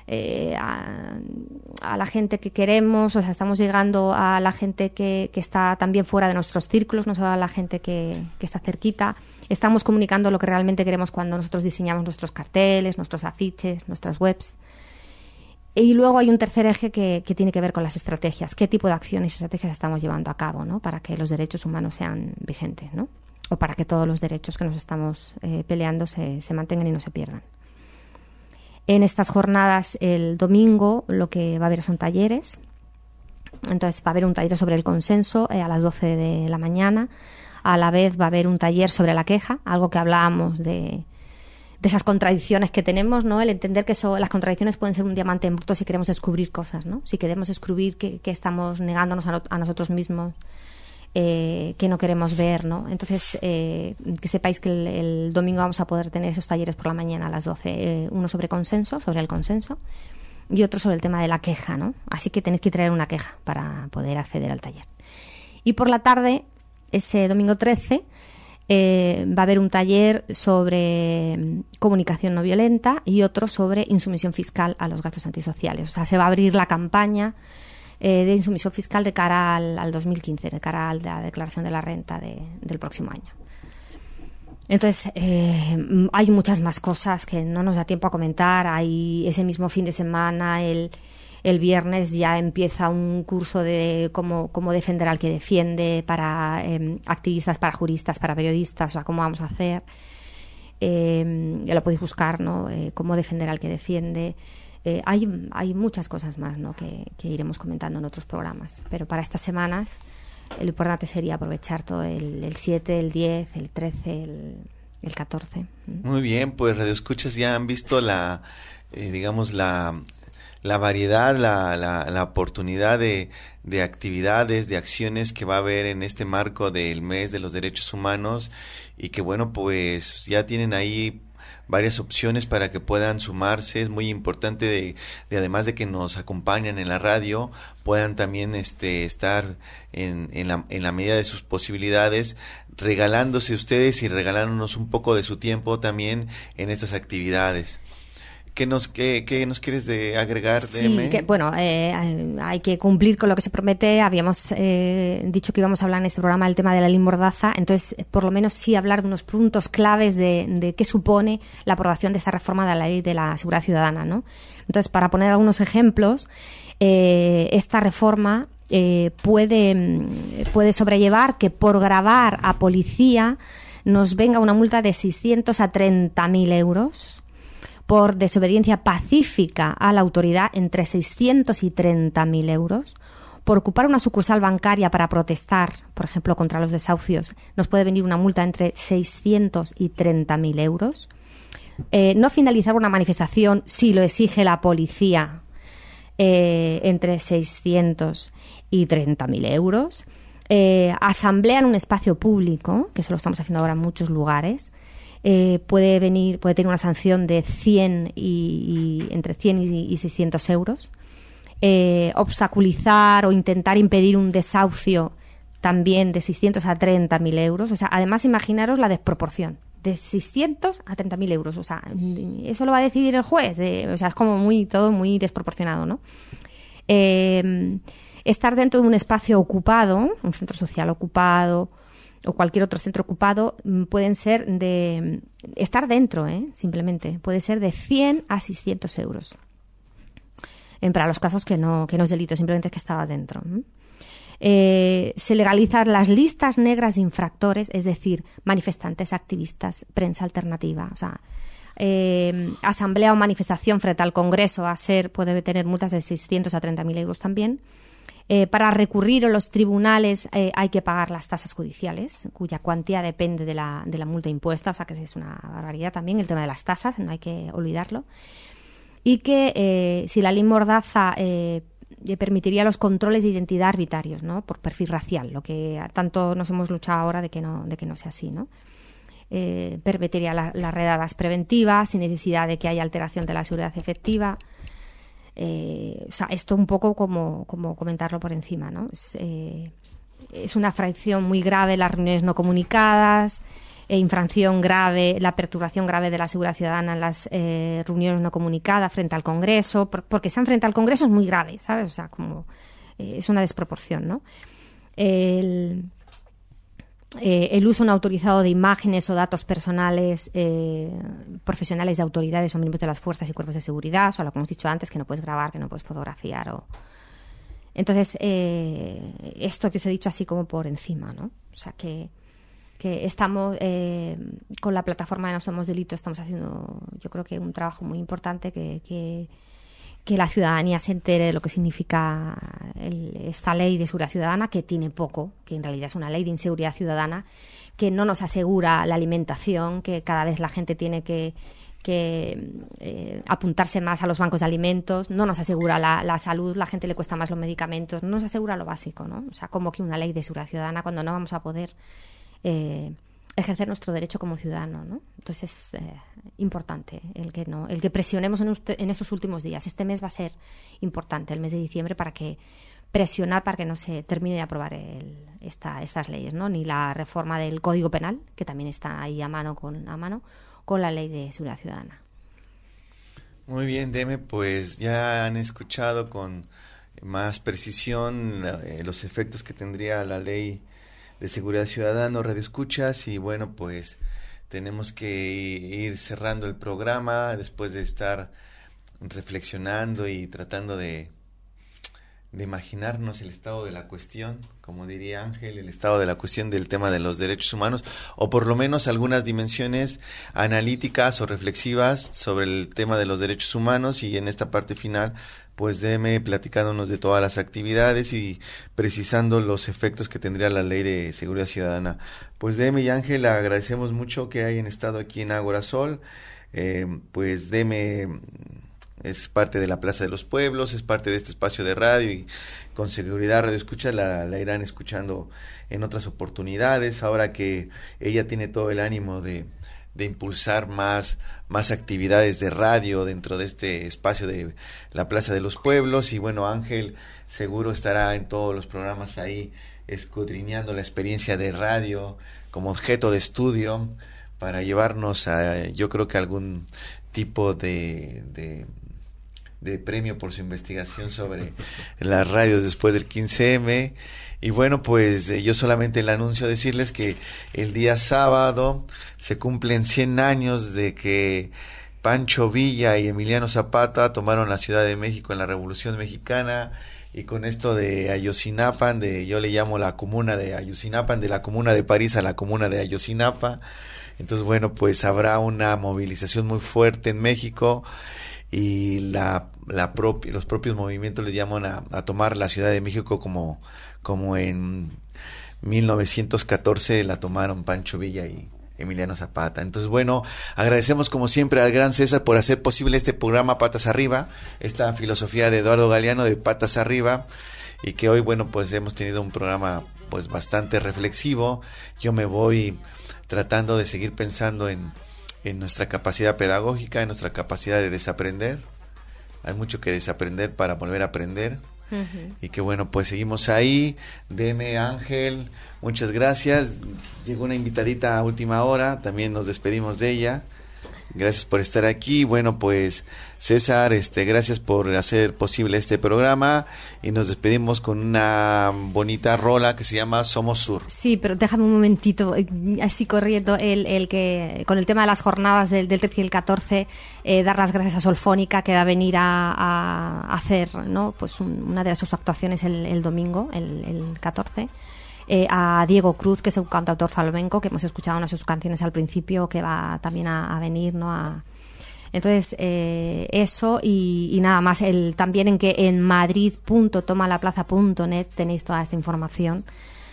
a la gente que queremos, o sea, estamos llegando a la gente que está también fuera de nuestros círculos, no solo a la gente que está cerquita. Estamos comunicando lo que realmente queremos cuando nosotros diseñamos nuestros carteles, nuestros afiches, nuestras webs. Y luego hay un tercer eje que tiene que ver con las estrategias. ¿Qué tipo de acciones y estrategias estamos llevando a cabo, ¿no? Para que los derechos humanos sean vigentes, ¿no? O para que todos los derechos que nos estamos peleando se mantengan y no se pierdan. En estas jornadas, el domingo, lo que va a haber son talleres. Entonces va a haber un taller sobre el consenso a las 12 de la mañana. A la vez va a haber un taller sobre la queja, algo que hablábamos de esas contradicciones que tenemos, ¿no? El entender que las contradicciones pueden ser un diamante en bruto si queremos descubrir cosas, ¿no? Si queremos descubrir que estamos negándonos a nosotros mismos, que no queremos ver, ¿no? Entonces, que sepáis que el domingo vamos a poder tener esos talleres por la mañana a las 12. Uno sobre el consenso, y otro sobre el tema de la queja, ¿no? Así que tenéis que traer una queja para poder acceder al taller. Y por la tarde, ese domingo 13, va a haber un taller sobre comunicación no violenta y otro sobre insumisión fiscal a los gastos antisociales. O sea, se va a abrir la campaña de insumisión fiscal de cara al 2015, de cara a la declaración de la renta del próximo año. Entonces, hay muchas más cosas que no nos da tiempo a comentar. Hay ese mismo fin de semana, el viernes, ya empieza un curso de cómo defender al que defiende para activistas, para juristas, para periodistas, o sea, cómo vamos a hacer. Ya lo podéis buscar, ¿no? Cómo defender al que defiende. Hay muchas cosas más, ¿no? que iremos comentando en otros programas. Pero para estas semanas lo importante sería aprovechar todo el 7, el 10, el 13, el 14. Muy bien, pues radioescuchas ya han visto la variedad, la oportunidad de actividades, de acciones que va a haber en este marco del mes de los derechos humanos, y que bueno, pues ya tienen ahí varias opciones para que puedan sumarse. Es muy importante de además de que nos acompañan en la radio, puedan también estar en la medida de sus posibilidades, regalándose ustedes y regalándonos un poco de su tiempo también en estas actividades. ¿Qué nos quieres agregar, DM? Sí, hay que cumplir con lo que se promete. Habíamos dicho que íbamos a hablar en este programa del tema de la ley Mordaza, entonces por lo menos sí hablar de unos puntos claves de qué supone la aprobación de esta reforma de la ley de la seguridad ciudadana, ¿no? Entonces, para poner algunos ejemplos, esta reforma puede sobrellevar que por gravar a policía nos venga una multa de 600 a 30.000 euros, por desobediencia pacífica a la autoridad entre 600 y 30.000 euros, por ocupar una sucursal bancaria para protestar, por ejemplo, contra los desahucios, nos puede venir una multa entre 600 y 30.000 euros, no finalizar una manifestación si lo exige la policía, entre 600 y 30.000 euros, asamblea en un espacio público, que eso lo estamos haciendo ahora en muchos lugares, puede tener una sanción de entre 100 y 600 euros. Obstaculizar o intentar impedir un desahucio, también de 600 a 30.000 euros. O sea, además, imaginaros la desproporción, de 600 a 30.000 euros. O sea, eso lo va a decidir el juez. O sea, es como todo muy desproporcionado, ¿no? Estar dentro de un espacio ocupado, un centro social ocupado, o cualquier otro centro ocupado, pueden ser estar dentro, simplemente, puede ser de 100 a 600 euros. Para los casos que no es delito, simplemente es que estaba dentro. Se legalizan las listas negras de infractores, es decir, manifestantes, activistas, prensa alternativa. O sea, asamblea o manifestación frente al Congreso puede tener multas de 600 a 30.000 euros también. Para recurrir a los tribunales hay que pagar las tasas judiciales, cuya cuantía depende de la multa impuesta, o sea que es una barbaridad también el tema de las tasas, no hay que olvidarlo. Y que si la ley Mordaza permitiría los controles de identidad arbitrarios, ¿no? Por perfil racial, lo que tanto nos hemos luchado ahora de que no sea así, ¿no? Permitiría las redadas preventivas sin necesidad de que haya alteración de la seguridad efectiva. O sea, esto un poco como comentarlo por encima, ¿no? Es una infracción muy grave las reuniones no comunicadas, infracción grave, la perturbación grave de la seguridad ciudadana en las reuniones no comunicadas frente al Congreso, porque sean frente al Congreso es muy grave, ¿sabes? O sea, como es una desproporción, ¿no? El uso no autorizado de imágenes o datos personales profesionales de autoridades o miembros de las fuerzas y cuerpos de seguridad, o lo que hemos dicho antes, que no puedes grabar, que no puedes fotografiar. Entonces, esto que os he dicho así como por encima, ¿no? O sea, que estamos con la plataforma de No Somos Delito, estamos haciendo, yo creo que un trabajo muy importante, que la ciudadanía se entere de lo que significa esta ley de seguridad ciudadana, que tiene poco, que en realidad es una ley de inseguridad ciudadana, que no nos asegura la alimentación, que cada vez la gente tiene que apuntarse más a los bancos de alimentos, no nos asegura la salud, la gente le cuesta más los medicamentos, no nos asegura lo básico, ¿no? O sea, como que una ley de seguridad ciudadana cuando no vamos a poder ejercer nuestro derecho como ciudadano, ¿no? Entonces es importante el que presionemos en estos últimos días. Este mes va a ser importante, el mes de diciembre, para que no se termine de aprobar estas leyes, ¿no? Ni la reforma del Código Penal, que también está ahí a mano con la ley de seguridad ciudadana. Muy bien, Deme, pues ya han escuchado con más precisión los efectos que tendría la ley de seguridad ciudadana, radioescuchas, y bueno, pues tenemos que ir cerrando el programa después de estar reflexionando y tratando de imaginarnos el estado de la cuestión, como diría Ángel, el estado de la cuestión del tema de los derechos humanos, o por lo menos algunas dimensiones analíticas o reflexivas sobre el tema de los derechos humanos, y en esta parte final pues déme platicándonos de todas las actividades y precisando los efectos que tendría la Ley de Seguridad Ciudadana. Pues Deme y Ángel, agradecemos mucho que hayan estado aquí en Ágora Sol. Pues Deme es parte de la Plaza de los Pueblos, es parte de este espacio de radio, y con seguridad Radio Escucha la irán escuchando en otras oportunidades, ahora que ella tiene todo el ánimo de impulsar más actividades de radio dentro de este espacio de la Plaza de los Pueblos. Y bueno, Ángel seguro estará en todos los programas ahí escudriñando la experiencia de radio como objeto de estudio para llevarnos a, yo creo que algún tipo de premio por su investigación sobre las radios después del 15M. Y bueno, pues yo solamente el anuncio decirles que el día sábado se cumplen 100 años de que Pancho Villa y Emiliano Zapata tomaron la Ciudad de México en la Revolución Mexicana, y con esto de Ayotzinapa, yo le llamo la comuna de Ayotzinapa, de la comuna de París a la comuna de Ayotzinapa. Entonces bueno, pues habrá una movilización muy fuerte en México, y los propios movimientos les llaman a tomar la Ciudad de México como en 1914 la tomaron Pancho Villa y Emiliano Zapata. Entonces bueno, agradecemos como siempre al gran César por hacer posible este programa Patas Arriba, esta filosofía de Eduardo Galeano de Patas Arriba, y que hoy bueno, pues hemos tenido un programa pues bastante reflexivo. Yo me voy tratando de seguir pensando en nuestra capacidad pedagógica, en nuestra capacidad de desaprender. Hay mucho que desaprender para volver a aprender. Uh-huh. Y que bueno, pues seguimos ahí. Deme, Ángel, muchas gracias. Llegó una invitadita a última hora, también nos despedimos de ella. Gracias por estar aquí. Bueno, pues César, gracias por hacer posible este programa, y nos despedimos con una bonita rola que se llama Somos Sur. Sí, pero déjame un momentito, así corriendo, el que con el tema de las jornadas del 13 y el 14, dar las gracias a Solfónica, que va a venir a hacer, ¿no?, pues una de sus actuaciones el domingo, el 14. A Diego Cruz, que es un cantautor flamenco, que hemos escuchado una de sus canciones al principio, que va también a venir, ¿no? Entonces, eso y nada más. También en madrid.tomalaplaza.net tenéis toda esta información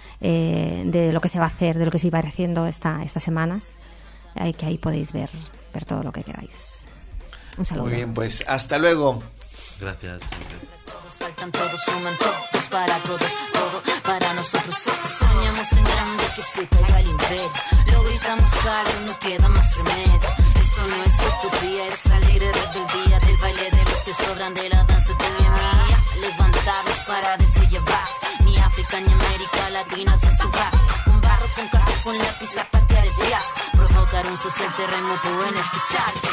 de lo que se va a hacer, de lo que se va haciendo estas semanas, que ahí podéis ver todo lo que queráis. Un saludo. Muy bien, pues hasta luego. Gracias. Faltan todos, suman todos, para todos, todo para nosotros. Soñamos en grande, que se caiga el imperio. Lo gritamos alto, no queda más remedio. Esto no es utopía, es alegre rebeldía del baile de los que sobran de la danza tuya mía. Levantarnos para llevar, ni África ni América Latina se suba. Con barro, con casco, con lápiz a patear el fiasco. Provocar un social terremoto en este charco.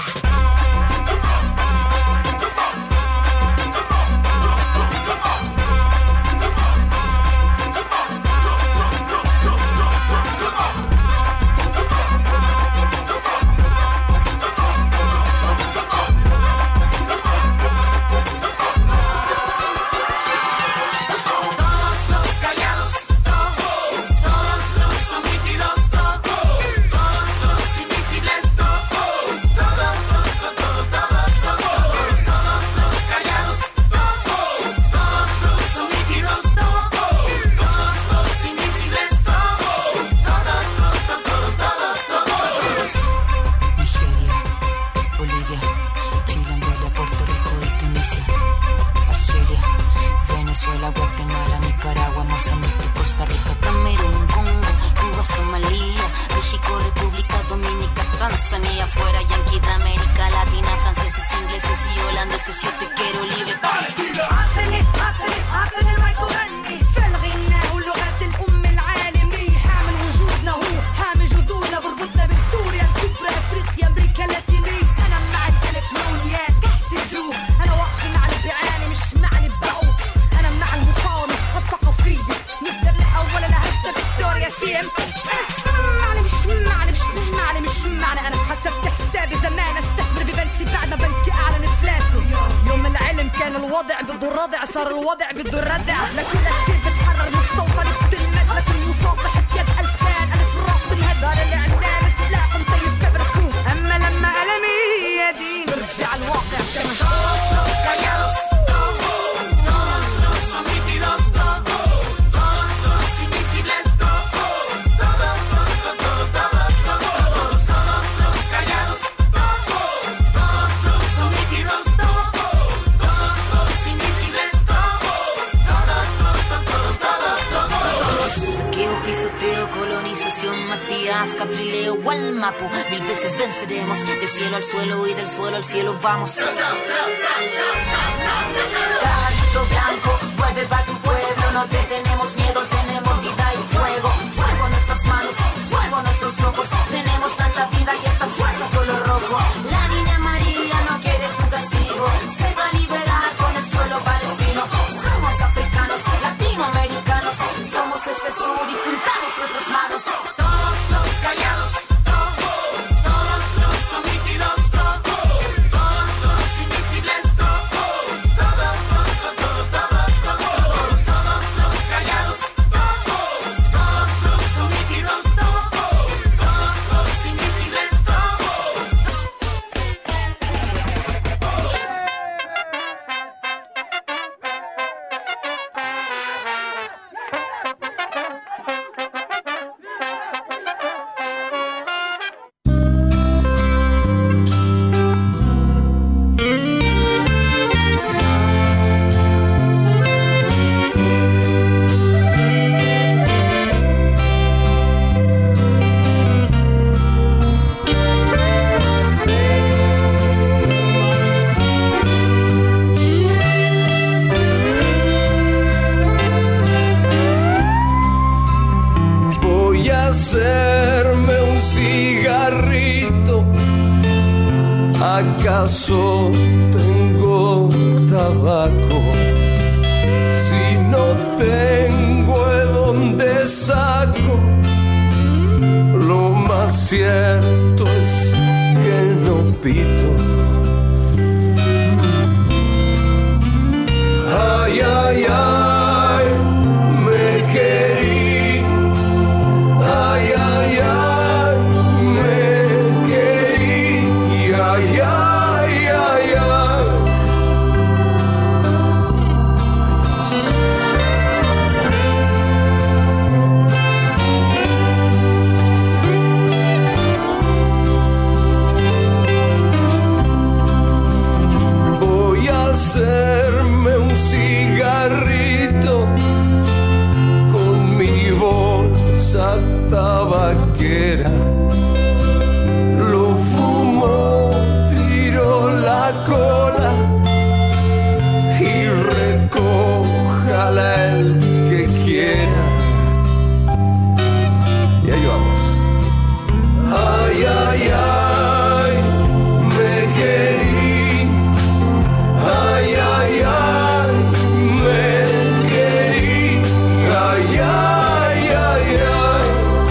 Tanzania, fuera yanqui de América Latina, franceses, ingleses y holandeses, yo te quiero libre. عطني المايك وغني في الغناء ولغة الأم العالمية، حامل وجودنا هو حامل جذورنا، بربطنا بسوريا الكبرى أفريقيا أمريكا اللاتينية. أنا مع الإلكترونيات تحت الجوع، أنا واقفة مع اللي بيعاني مش مع اللي بقوم، أنا مع المقاومة الثقافية، نبدأ من أول أنا هسه فيكتوريا سيم. أنا مش مع يعني انا حسبت حسابي زمان استثمر ببنكي بعد ما بنكي اعلن افلاسه يوم العلم كان الوضع بده الردع صار الوضع بده الردع لكل كثير بتحرر مستوطن بتلمد لكل يصاب حكيت ألفان ألف راق بالهدار الإعلام سلاح مطيب كبركوب أما لما ألمي يدين برجع الواقع كما todos los callados todos los omitidos todos los invisibles todos los callados todos los omitidos todos los invisibles todos saqueo, pisoteo, colonización, Matías, Catrileo, Gualmapu, 1000 veces venceremos, del cielo al suelo y del suelo al cielo vamos. Carrito blanco, vuelve pa' tu pueblo, no te tenemos miedo, tenemos vida y fuego, fuego en nuestras manos, fuego en nuestros ojos, tenemos tanta vida y esta fuerza color rojo. La niña María no quiere tu castigo, se va a liberar con el suelo palestino. Somos africanos, latinoamericanos, somos este sur y juntamos nuestras manos. Todos los callados, todos los omitidos, todos los invisibles, todos los callados, todos los omitidos, todos los invisibles, Voy a hacerme un cigarrito. ¿Acaso tengo tabaco? Si no tengo, ¿de dónde saco? Lo más cierto es que no pito. Ay, ay, ay, me querí. Ay, ay, ay, me querí. Ay, ay, ay, ay. Voy a hacerme un cigarrito con mi bolsa tabaquera. Lo fumo, tiro la cola y recójala el que quiera. Y ahí vamos. Ay, ay, ay, me querí. Ay, ay, ay, me querí. Ay, ay, ay, ay.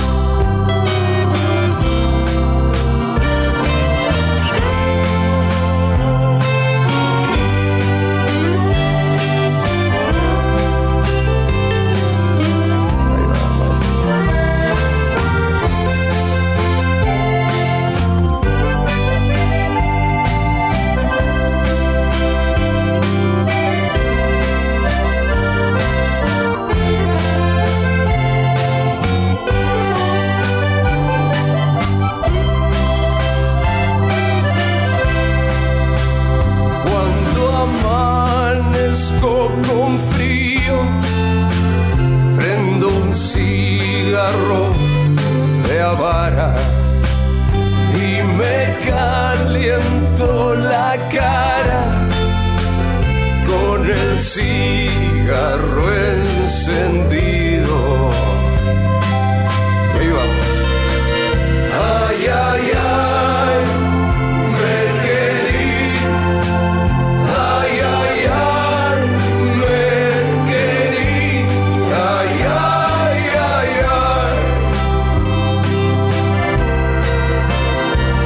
Con frío prendo un cigarro de Habana y me caliento la cara con el cigarro encendido. Y ahí vamos. Ay, ay, ay, me querí. Ay, ay, ay, me querí. Ay, ay, ay, ay.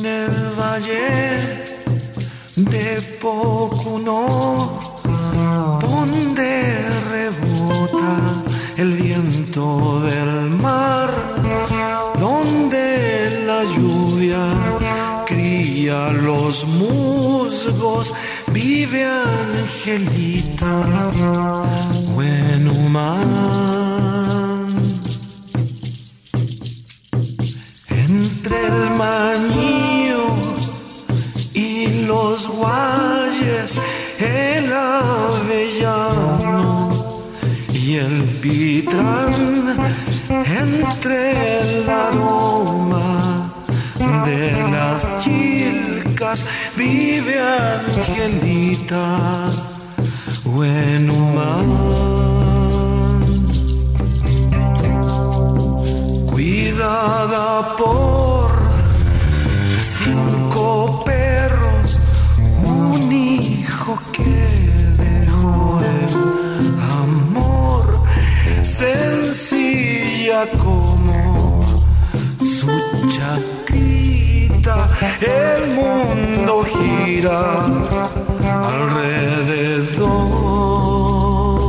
en el valle de Pocono, donde rebota el viento del mar, donde la lluvia cría los musgos, vive Angelita Huenumán. Entre el mañío y los guayes, el avellano y el pitrán, entre el aroma de las chilcas, vive Angelita Huenumán. Cuidada por 5 perros, un hijo que dejó el amor, sencilla como su chacrita, el mundo gira alrededor.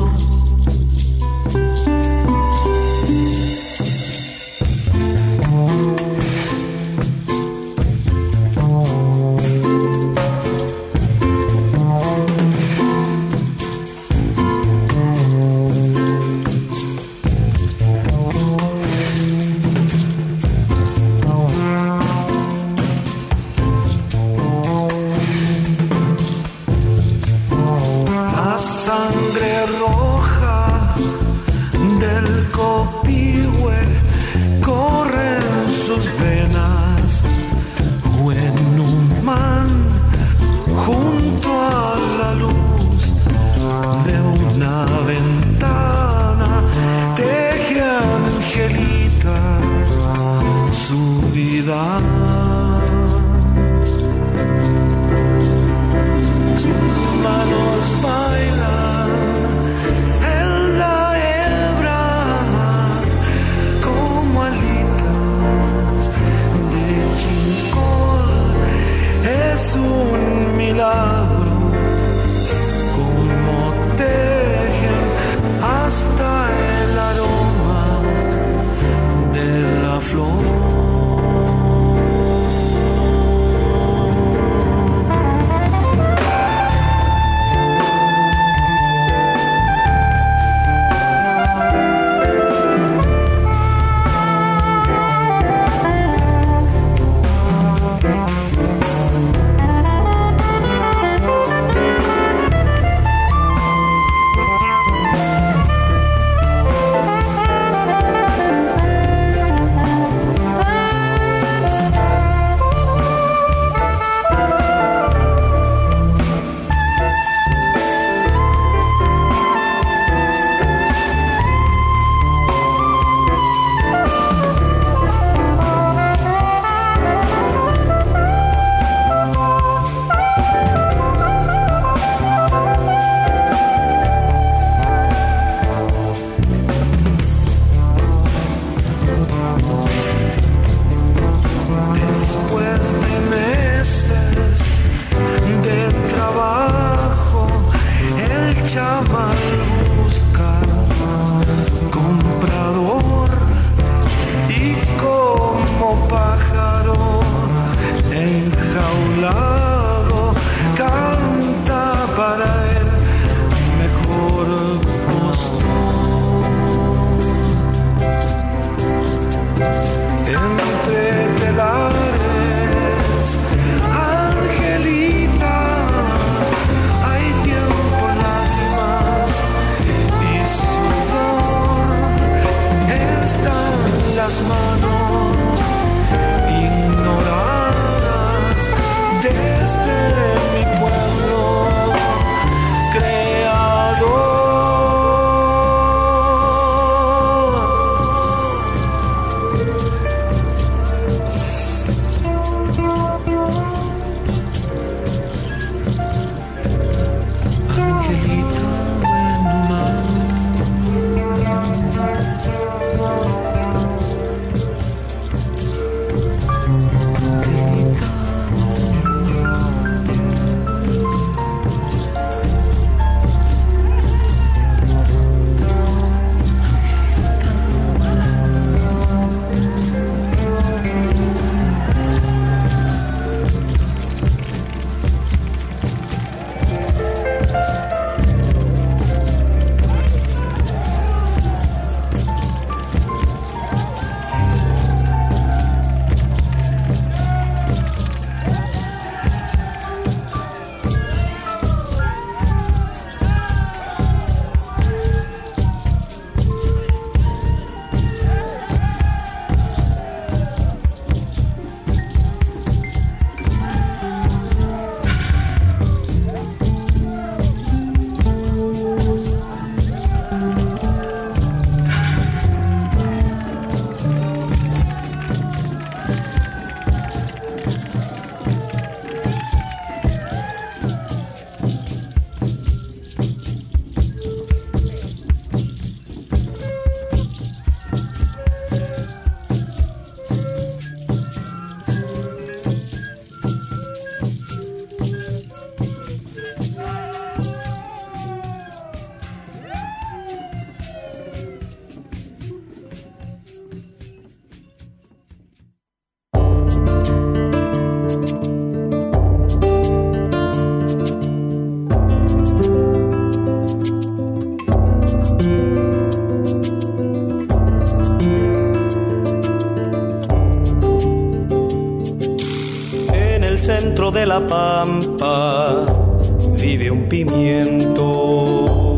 centro de la pampa vive un pimiento.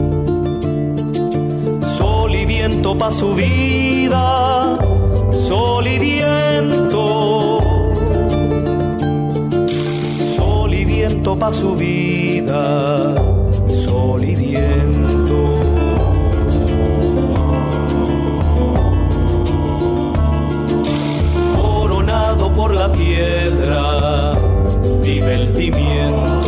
Sol y viento pa' su vida, sol y viento. Sol y viento pa' su vida, sol y viento. Coronado por la piedra vive el pimiento.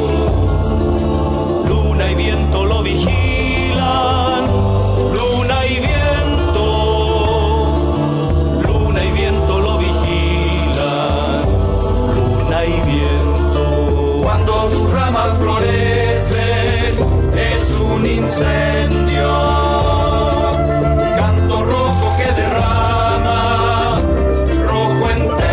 Luna y viento lo vigilan, luna y viento. Luna y viento lo vigilan, luna y viento. Cuando sus ramas florecen es un incendio, canto rojo que derrama rojo entero.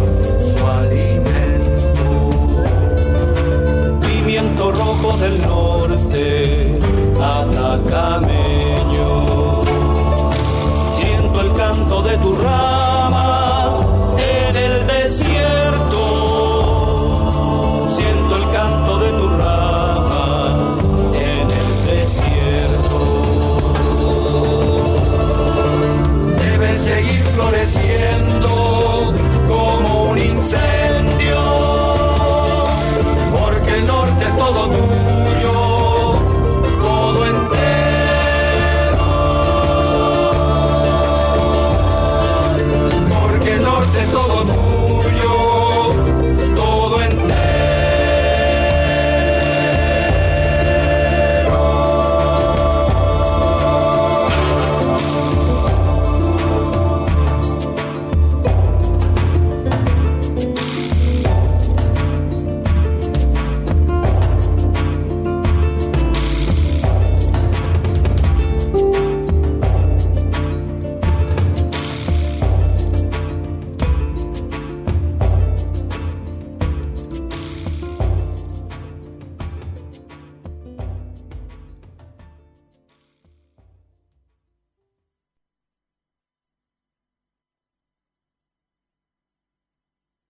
Del norte.